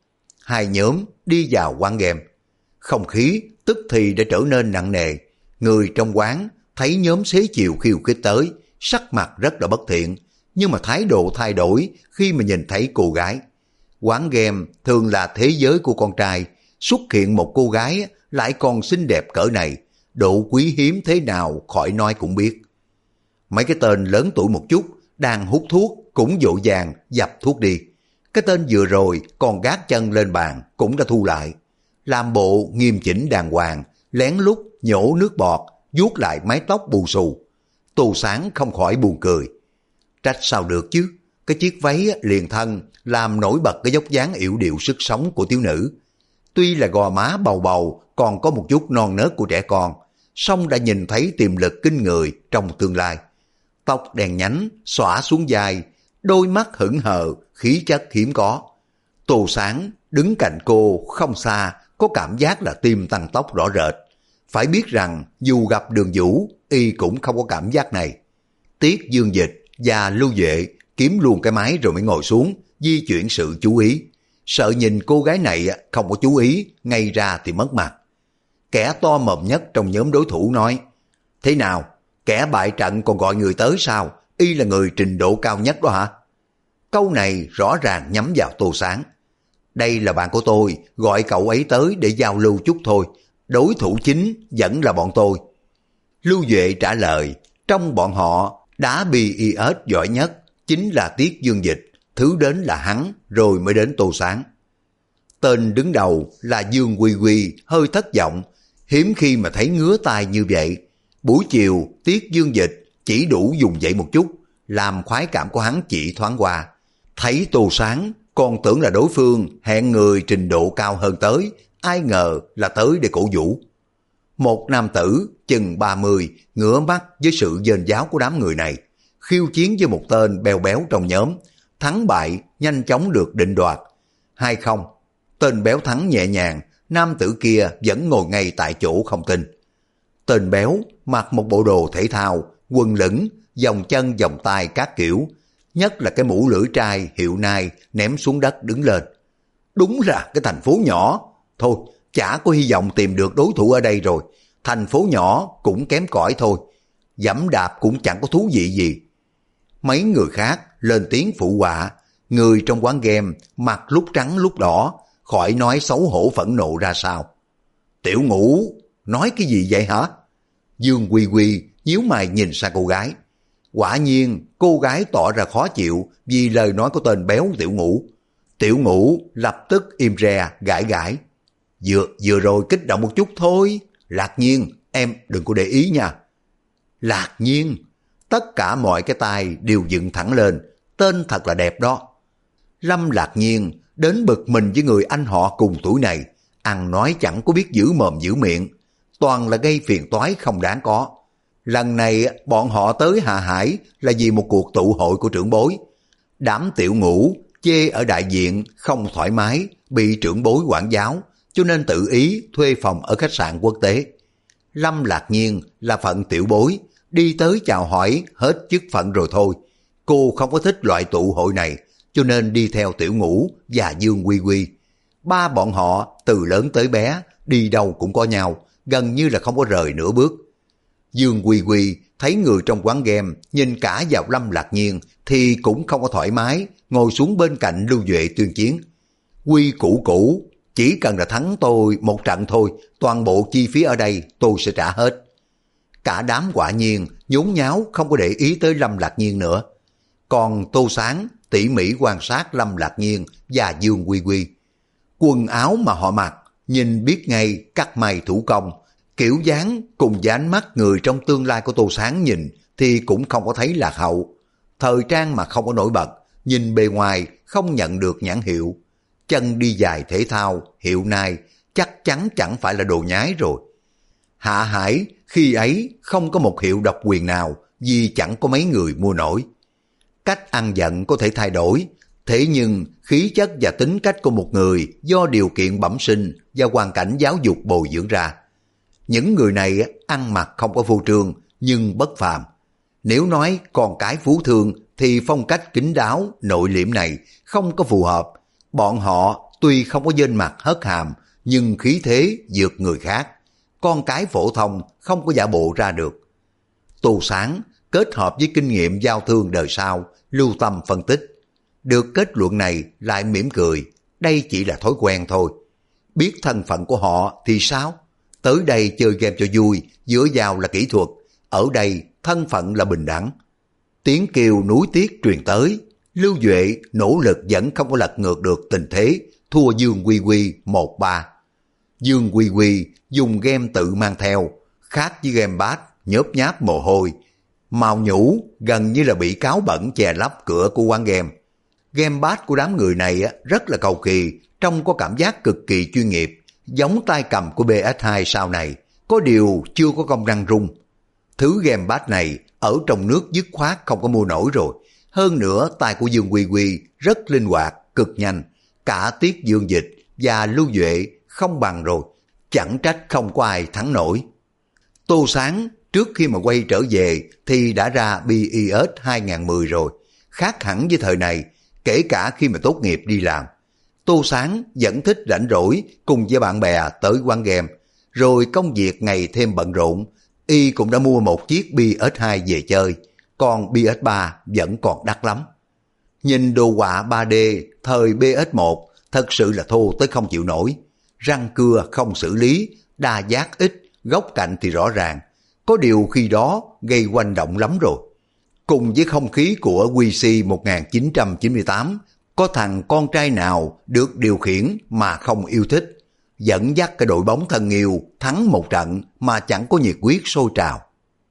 Hai nhóm đi vào quán game, không khí tức thì đã trở nên nặng nề. Người trong quán thấy nhóm xế chiều khiêu khích tới, sắc mặt rất là bất thiện, nhưng mà thái độ thay đổi khi mà nhìn thấy cô gái. Quán game thường là thế giới của con trai, xuất hiện một cô gái lại còn xinh đẹp cỡ này, độ quý hiếm thế nào khỏi nói cũng biết. Mấy cái tên lớn tuổi một chút đang hút thuốc cũng vội vàng dập thuốc đi. Cái tên vừa rồi còn gác chân lên bàn cũng đã thu lại, làm bộ nghiêm chỉnh đàng hoàng, lén lút nhổ nước bọt, vuốt lại mái tóc bù xù. Tô Sáng không khỏi buồn cười. Trách sao được chứ, cái chiếc váy liền thân làm nổi bật cái dốc dáng yểu điệu sức sống của thiếu nữ. Tuy là gò má bầu bầu còn có một chút non nớt của trẻ con, song đã nhìn thấy tiềm lực kinh người trong tương lai. Tóc đen nhánh xõa xuống vai, đôi mắt hững hờ, khí chất hiếm có. Tô Sáng đứng cạnh cô không xa, có cảm giác là tim tăng tốc rõ rệt. Phải biết rằng dù gặp Đường Vũ, y cũng không có cảm giác này. Tiết Dương Dịch và Lưu Duệ kiếm luôn cái máy rồi mới ngồi xuống, di chuyển sự chú ý. Sợ nhìn cô gái này không có chú ý, ngay ra thì mất mặt. Kẻ to mồm nhất trong nhóm đối thủ nói, thế nào, kẻ bại trận còn gọi người tới sao? Y là người trình độ cao nhất đó hả? Câu này rõ ràng nhắm vào Tô Sáng. Đây là bạn của tôi, gọi cậu ấy tới để giao lưu chút thôi. Đối thủ chính vẫn là bọn tôi. Lưu Duệ trả lời, trong bọn họ, đá BIS giỏi nhất chính là Tiết Dương Dịch, thứ đến là hắn, rồi mới đến Tô Sáng. Tên đứng đầu là Dương Quy Quy hơi thất vọng, hiếm khi mà thấy ngứa tai như vậy. Buổi chiều, Tiết Dương Dịch chỉ đủ dùng dậy một chút, làm khoái cảm của hắn chỉ thoáng qua. Thấy Tô Sáng, còn tưởng là đối phương hẹn người trình độ cao hơn tới, ai ngờ là tới để cổ vũ. Một nam tử chừng 30 ngửa mắt với sự dền giáo của đám người này, khiêu chiến với một tên bèo béo trong nhóm, thắng bại nhanh chóng được định đoạt. Hay không, tên béo thắng nhẹ nhàng, nam tử kia vẫn ngồi ngay tại chỗ không tin. Tên béo mặc một bộ đồ thể thao, quần lửng, vòng chân vòng tay các kiểu, nhất là cái mũ lưỡi trai hiệu Nai ném xuống đất đứng lên. Đúng là cái thành phố nhỏ, thôi chả có hy vọng tìm được đối thủ ở đây rồi, thành phố nhỏ cũng kém cỏi thôi, giẫm đạp cũng chẳng có thú vị gì. Mấy người khác lên tiếng phụ họa, người trong quán game mặt lúc trắng lúc đỏ, khỏi nói xấu hổ phẫn nộ ra sao. Tiểu Ngũ, nói cái gì vậy hả? Dương Quy Quy nhíu mày nhìn sang cô gái. Quả nhiên cô gái tỏ ra khó chịu vì lời nói của tên béo Tiểu Ngũ. Tiểu Ngũ lập tức im re gãi gãi. Vừa rồi kích động một chút thôi. Lạc Nhiên, em đừng có để ý nha. Lạc Nhiên, tất cả mọi cái tai đều dựng thẳng lên, tên thật là đẹp đó. Lâm Lạc Nhiên đến bực mình với người anh họ cùng tuổi này, ăn nói chẳng có biết giữ mồm giữ miệng, toàn là gây phiền toái không đáng có. Lần này bọn họ tới Hạ Hải là vì một cuộc tụ hội của trưởng bối. Đám Tiểu Ngũ chê ở đại diện không thoải mái, bị trưởng bối quản giáo, cho nên tự ý thuê phòng ở khách sạn quốc tế. Lâm Lạc Nhiên là phận tiểu bối, đi tới chào hỏi hết chức phận rồi thôi. Cô không có thích loại tụ hội này, cho nên đi theo Tiểu Ngũ và Dương Quy Quy. Ba bọn họ từ lớn tới bé, đi đâu cũng có nhau, gần như là không có rời nửa bước. Dương Quy Quy thấy người trong quán game nhìn cả vào Lâm Lạc Nhiên thì cũng không có thoải mái, ngồi xuống bên cạnh Lưu Duệ tuyên chiến. Quy củ cũ, chỉ cần là thắng tôi một trận thôi, toàn bộ chi phí ở đây tôi sẽ trả hết. Cả đám quả nhiên nhốn nháo không có để ý tới Lâm Lạc Nhiên nữa. Còn Tô Sáng tỉ mỉ quan sát Lâm Lạc Nhiên và Dương Quy Quy. Quần áo mà họ mặc, nhìn biết ngay cắt may thủ công, kiểu dáng cùng với ánh mắt người trong tương lai của Tô Sáng nhìn thì cũng không có thấy lạc hậu. Thời trang mà không có nổi bật, nhìn bề ngoài không nhận được nhãn hiệu. Chân đi giày thể thao, hiệu Nike, chắc chắn chẳng phải là đồ nhái rồi. Hạ Hải khi ấy không có một hiệu độc quyền nào vì chẳng có mấy người mua nổi. Cách ăn giận có thể thay đổi, thế nhưng khí chất và tính cách của một người do điều kiện bẩm sinh và hoàn cảnh giáo dục bồi dưỡng ra. Những người này ăn mặc không có phô trương nhưng bất phàm. Nếu nói con cái phú thương thì phong cách kín đáo, nội liễm này không có phù hợp. Bọn họ tuy không có vênh mặt hất hàm nhưng khí thế vượt người khác. Con cái phổ thông không có giả bộ ra được. Tô Sáng kết hợp với kinh nghiệm giao thương đời sau, lưu tâm phân tích. Được kết luận này lại mỉm cười, đây chỉ là thói quen thôi. Biết thân phận của họ thì sao? Tới đây chơi game cho vui, dựa vào là kỹ thuật, ở đây thân phận là bình đẳng. Tiếng kêu núi tiếc truyền tới, Lưu Duệ nỗ lực vẫn không có lật ngược được tình thế, thua Dương Quy Quy 1-3. Dương Quy Quy dùng game tự mang theo, khác với game bát, nhớp nháp mồ hôi. Màu nhũ gần như là bị cáo bẩn che lấp cửa của quán game. Game bát của đám người này rất là cầu kỳ, trông có cảm giác cực kỳ chuyên nghiệp, giống tay cầm của PS2 sau này, có điều chưa có công năng rung. Thứ game bát này ở trong nước dứt khoát không có mua nổi rồi. Hơn nữa tay của Dương Quy Quy rất linh hoạt, cực nhanh. Cả Tiết Dương Dịch và Lưu Duệ không bằng rồi, chẳng trách không có ai thắng nổi. Tô Sáng trước khi mà quay trở về thì đã ra BES 2010 rồi, khác hẳn với thời này, kể cả khi mà tốt nghiệp đi làm. Tô Sáng vẫn thích rảnh rỗi cùng với bạn bè tới quán game, rồi công việc ngày thêm bận rộn, y cũng đã mua một chiếc PS2 về chơi, còn PS3 vẫn còn đắt lắm. Nhìn đồ họa 3D thời PS1 thật sự là thô tới không chịu nổi, răng cưa không xử lý, đa giác ít, góc cạnh thì rõ ràng, có điều khi đó gây quanh động lắm rồi. Cùng với không khí của QC 1998, có thằng con trai nào được điều khiển mà không yêu thích, dẫn dắt cái đội bóng thân yêu thắng một trận mà chẳng có nhiệt huyết sôi trào.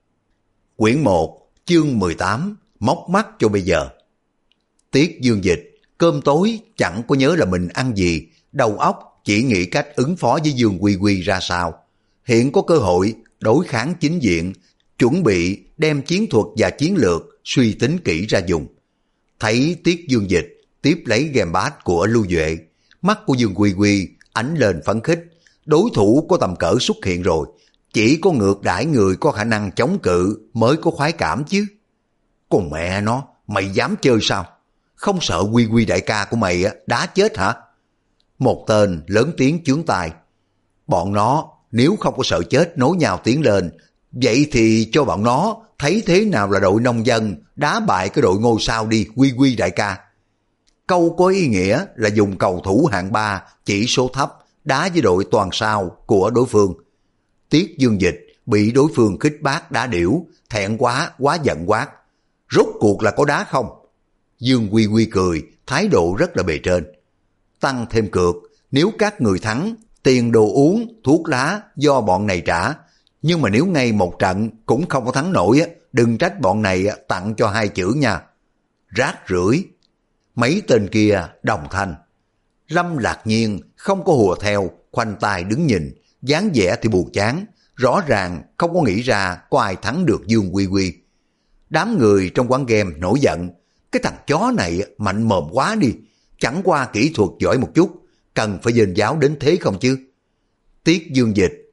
Quyển 1, chương 18, móc mắt cho bây giờ. Tiết Dương Dịch, cơm tối chẳng có nhớ là mình ăn gì, đầu óc chỉ nghĩ cách ứng phó với Dương Quy Quy ra sao. Hiện có cơ hội đối kháng chính diện, chuẩn bị đem chiến thuật và chiến lược suy tính kỹ ra dùng. Thấy Tiết Dương Dịch tiếp lấy game bát của Lưu Duệ, mắt của Dương Quy Quy ánh lên phấn khích, đối thủ có tầm cỡ xuất hiện rồi, chỉ có ngược đãi người có khả năng chống cự mới có khoái cảm chứ. Còn mẹ nó, mày dám chơi sao? Không sợ Quy Quy đại ca của mày đá chết hả? Một tên lớn tiếng chướng tai. Bọn nó nếu không có sợ chết nối nhau tiến lên, vậy thì cho bọn nó thấy thế nào là đội nông dân đá bại cái đội ngôi sao đi Quy Quy đại ca. Câu có ý nghĩa là dùng cầu thủ hạng 3 chỉ số thấp đá với đội toàn sao của đối phương. Tiết Dương Dịch bị đối phương khích bác đá điểu, thẹn quá giận quát. Rốt cuộc là có đá không? Dương Quy Quy cười, thái độ rất là bề trên. Tăng thêm cược, nếu các người thắng, tiền đồ uống, thuốc lá do bọn này trả. Nhưng mà nếu ngay một trận cũng không có thắng nổi, đừng trách bọn này tặng cho 2 chữ nha. Rác rưởi. Mấy tên kia đồng thanh. Lâm Lạc Nhiên không có hùa theo, khoanh tay đứng nhìn, dáng vẻ thì buồn chán, rõ ràng không có nghĩ ra có ai thắng được Dương Quy Quy. Đám người trong quán game nổi giận, cái thằng chó này mạnh mồm quá đi, chẳng qua kỹ thuật giỏi một chút, cần phải dền giáo đến thế không chứ. Tiết Dương Dịch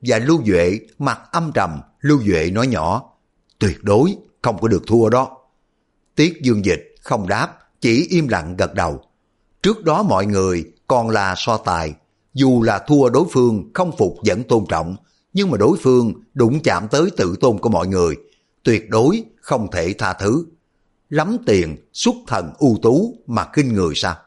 và Lưu Duệ mặt âm trầm. Lưu Duệ nói nhỏ, tuyệt đối không có được thua đó. Tiết Dương Dịch không đáp, chỉ im lặng gật đầu. Trước đó mọi người còn là so tài, dù là thua đối phương không phục vẫn tôn trọng, nhưng mà đối phương đụng chạm tới tự tôn của mọi người, tuyệt đối không thể tha thứ. Lắm tiền xuất thần ưu tú mà khinh người sao?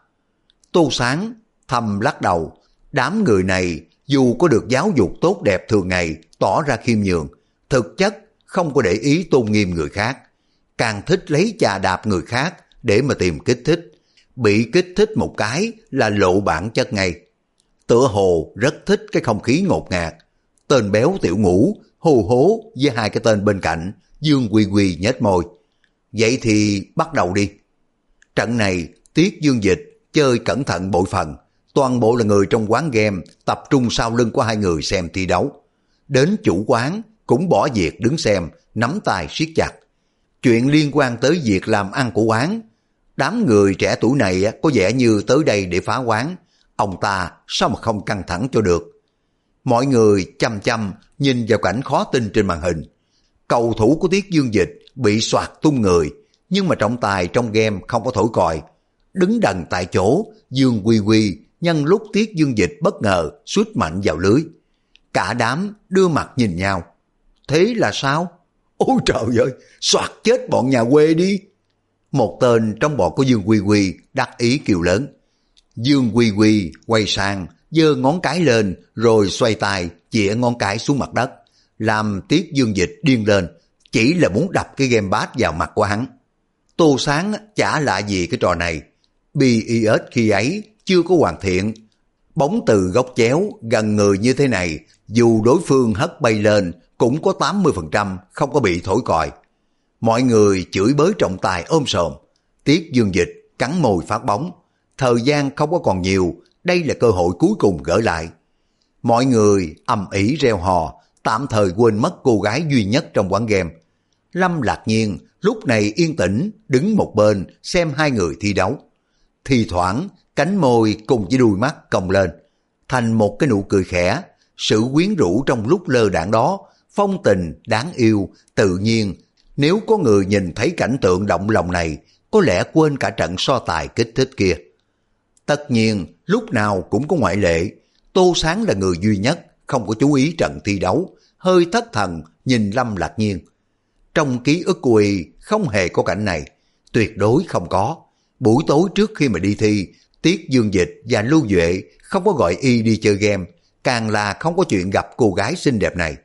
Tô Sáng thầm lắc đầu, đám người này dù có được giáo dục tốt đẹp thường ngày tỏ ra khiêm nhường, thực chất không có để ý tôn nghiêm người khác, càng thích lấy chà đạp người khác để mà tìm kích thích. Bị kích thích một cái là lộ bản chất ngay. Tựa hồ rất thích cái không khí ngột ngạt. Tên béo Tiểu Ngũ hô hố với hai cái tên bên cạnh, Dương Quy Quy nhếch môi. Vậy thì bắt đầu đi. Trận này Tiết Dương Dịch chơi cẩn thận bội phần, toàn bộ là người trong quán game tập trung sau lưng của hai người xem thi đấu. Đến chủ quán cũng bỏ việc đứng xem, nắm tay siết chặt. Chuyện liên quan tới việc làm ăn của quán, đám người trẻ tuổi này có vẻ như tới đây để phá quán, ông ta sao mà không căng thẳng cho được. Mọi người chăm chăm nhìn vào cảnh khó tin trên màn hình. Cầu thủ của Tiết Dương Dịch bị soạt tung người, nhưng mà trọng tài trong game không có thổi còi. Đứng đần tại chỗ, Dương Quy Quy nhân lúc Tiết Dương Dịch bất ngờ sút mạnh vào lưới. Cả đám đưa mặt nhìn nhau. Thế là sao? Ôi trời ơi, soạt chết bọn nhà quê đi. Một tên trong bọn của Dương Quy Quy đắc ý kêu lớn. Dương Quy Quy quay sang, giơ ngón cái lên rồi xoay tay chĩa ngón cái xuống mặt đất, làm Tiết Dương Dịch điên lên, chỉ là muốn đập cái game pad vào mặt của hắn. Tô Sáng chả lạ gì cái trò này. BIS khi ấy chưa có hoàn thiện. Bóng từ góc chéo gần người như thế này, dù đối phương hất bay lên cũng có 80% không có bị thổi còi. Mọi người chửi bới trọng tài ôm sòm. Tiết Dương Dịch cắn môi phát bóng. Thời gian không có còn nhiều, đây là cơ hội cuối cùng gỡ lại. Mọi người ầm ĩ reo hò, tạm thời quên mất cô gái duy nhất trong quán game. Lâm Lạc Nhiên lúc này yên tĩnh đứng một bên xem hai người thi đấu. Thì thoảng cánh môi cùng với đuôi mắt cong lên thành một cái nụ cười khẽ. Sự quyến rũ trong lúc lơ đãng đó, phong tình đáng yêu, tự nhiên. Nếu có người nhìn thấy cảnh tượng động lòng này, có lẽ quên cả trận so tài kích thích kia. Tất nhiên lúc nào cũng có ngoại lệ. Tô Sáng là người duy nhất không có chú ý trận thi đấu, hơi thất thần nhìn Lâm Lạc Nhiên. Trong ký ức của y không hề có cảnh này, tuyệt đối không có. Buổi tối trước khi mà đi thi, Tiết Dương Dịch và Lưu Duệ không có gọi y đi chơi game, càng là không có chuyện gặp cô gái xinh đẹp này.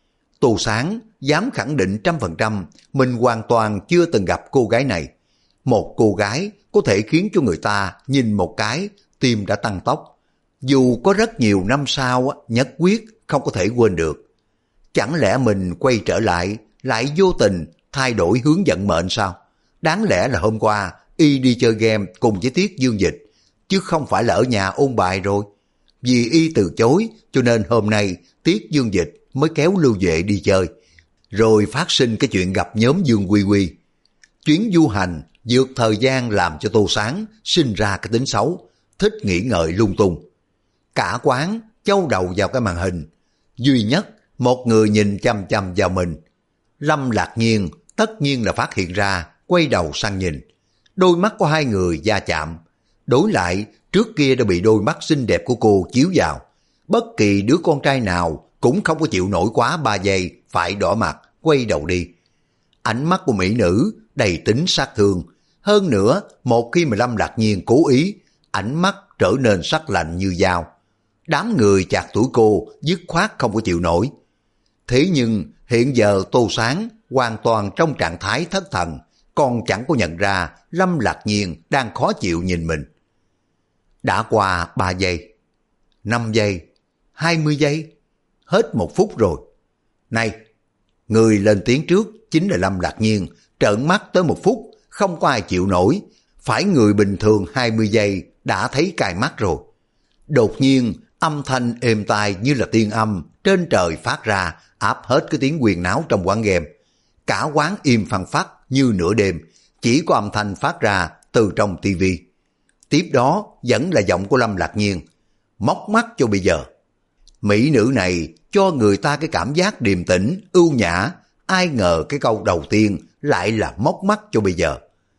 Tô Sáng dám khẳng định 100% mình hoàn toàn chưa từng gặp cô gái này. Một cô gái có thể khiến cho người ta nhìn một cái, tim đã tăng tốc. Dù có rất nhiều năm sau, nhất quyết không có thể quên được. Chẳng lẽ mình quay trở lại, lại vô tình thay đổi hướng vận mệnh sao? Đáng lẽ là hôm qua y đi chơi game cùng với Tiết Dương Dịch, chứ không phải là ở nhà ôn bài rồi. Vì y từ chối cho nên hôm nay Tiết Dương Dịch mới kéo Lưu Duệ đi chơi. Rồi phát sinh cái chuyện gặp nhóm Dương Quy Quy. Chuyến du hành vượt thời gian làm cho Tô Sáng sinh ra cái tính xấu, thích nghĩ ngợi lung tung. Cả quán châu đầu vào cái màn hình. Duy nhất một người nhìn chăm chăm vào mình. Lâm Lạc Nhiên tất nhiên là phát hiện ra, quay đầu sang nhìn. Đôi mắt của hai người va chạm. Đối lại, trước kia đã bị đôi mắt xinh đẹp của cô chiếu vào. Bất kỳ đứa con trai nào cũng không có chịu nổi quá 3 giây, phải đỏ mặt, quay đầu đi. Ánh mắt của mỹ nữ đầy tính sát thương. Hơn nữa, một khi mà Lâm Lạc Nhiên cố ý, ánh mắt trở nên sắc lạnh như dao. Đám người chạc tuổi cô dứt khoát không có chịu nổi. Thế nhưng hiện giờ Tô Sáng hoàn toàn trong trạng thái thất thần, còn chẳng có nhận ra Lâm Lạc Nhiên đang khó chịu nhìn mình. Đã qua 3 giây, 5 giây, 20 giây, hết 1 phút rồi. Này, người lên tiếng trước chính là Lâm Lạc Nhiên, trợn mắt tới 1 phút, không có ai chịu nổi. Phải người bình thường 20 giây đã thấy cay mắt rồi. Đột nhiên, âm thanh êm tai như là tiên âm trên trời phát ra, áp hết cái tiếng huyền náo trong quán game. Cả quán im phăng phắc như nửa đêm, chỉ có âm thanh phát ra từ trong tivi. Tiếp đó vẫn là giọng của Lâm Lạc Nhiên. Móc mắt cho bây giờ. Mỹ nữ này cho người ta cái cảm giác điềm tĩnh, ưu nhã, ai ngờ cái câu đầu tiên lại là móc mắt cho bây giờ.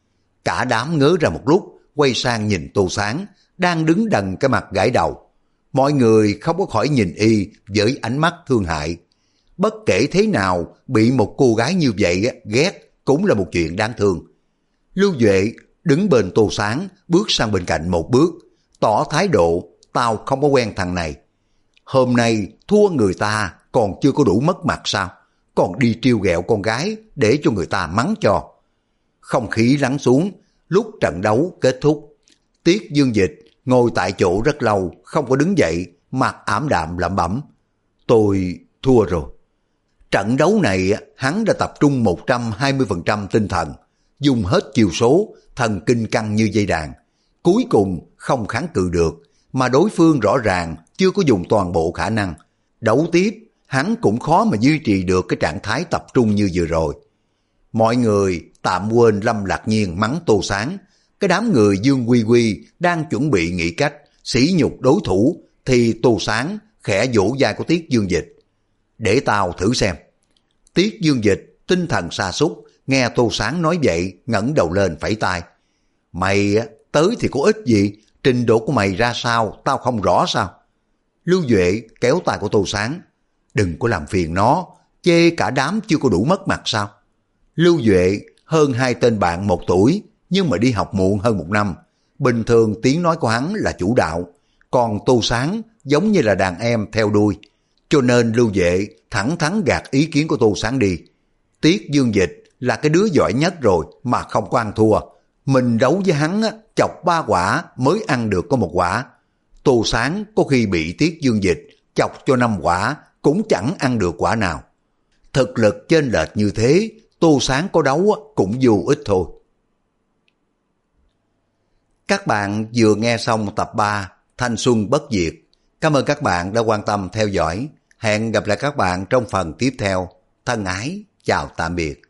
Cả đám ngớ ra một lúc, quay sang nhìn Tô Sáng, đang đứng đần cái mặt gãi đầu. Mọi người không có khỏi nhìn y với ánh mắt thương hại. Bất kể thế nào, bị một cô gái như vậy ghét cũng là một chuyện đáng thương. Lưu Duệ đứng bên Tô Sáng, bước sang bên cạnh một bước, tỏ thái độ tao không có quen thằng này. Hôm nay thua người ta còn chưa có đủ mất mặt sao? Còn đi trêu ghẹo con gái để cho người ta mắng cho. Không khí lắng xuống, lúc trận đấu kết thúc. Tiết Dương Dịch ngồi tại chỗ rất lâu, không có đứng dậy, mặt ảm đạm lẩm bẩm. Tôi thua rồi. Trận đấu này hắn đã tập trung 120% tinh thần, dùng hết chiều số, thần kinh căng như dây đàn. Cuối cùng không kháng cự được, mà đối phương rõ ràng chưa có dùng toàn bộ khả năng. Đấu tiếp, hắn cũng khó mà duy trì được cái trạng thái tập trung như vừa rồi. Mọi người tạm quên Lâm Lạc Nhiên mắng Tô Sáng. Cái đám người Dương Quy Quy đang chuẩn bị nghĩ cách sỉ nhục đối thủ, thì Tô Sáng khẽ vỗ vai của Tiết Dương Dịch. Để tao thử xem. Tiết Dương Dịch tinh thần sa sút, nghe Tô Sáng nói vậy ngẩng đầu lên phẩy tay. Mày tới thì có ích gì, trình độ của mày ra sao tao không rõ sao? Lưu Duệ kéo tay của Tô Sáng. Đừng có làm phiền nó, chê cả đám chưa có đủ mất mặt sao? Lưu Duệ hơn 2 tên bạn 1 tuổi, nhưng mà đi học muộn hơn 1 năm. Bình thường tiếng nói của hắn là chủ đạo, còn Tô Sáng giống như là đàn em theo đuôi. Cho nên Lưu Duệ thẳng thắn gạt ý kiến của Tô Sáng đi. Tiết Dương Dịch là cái đứa giỏi nhất rồi mà không có ăn thua. Mình đấu với hắn chọc 3 quả mới ăn được có 1 quả. Tô Sáng có khi bị Tiết Dương Dịch chọc cho 5 quả cũng chẳng ăn được quả nào. Thực lực chênh lệch như thế, Tô Sáng có đấu cũng vô ích thôi. Các bạn vừa nghe xong tập 3 Thanh Xuân Bất Diệt. Cảm ơn các bạn đã quan tâm theo dõi. Hẹn gặp lại các bạn trong phần tiếp theo. Thân ái, chào tạm biệt.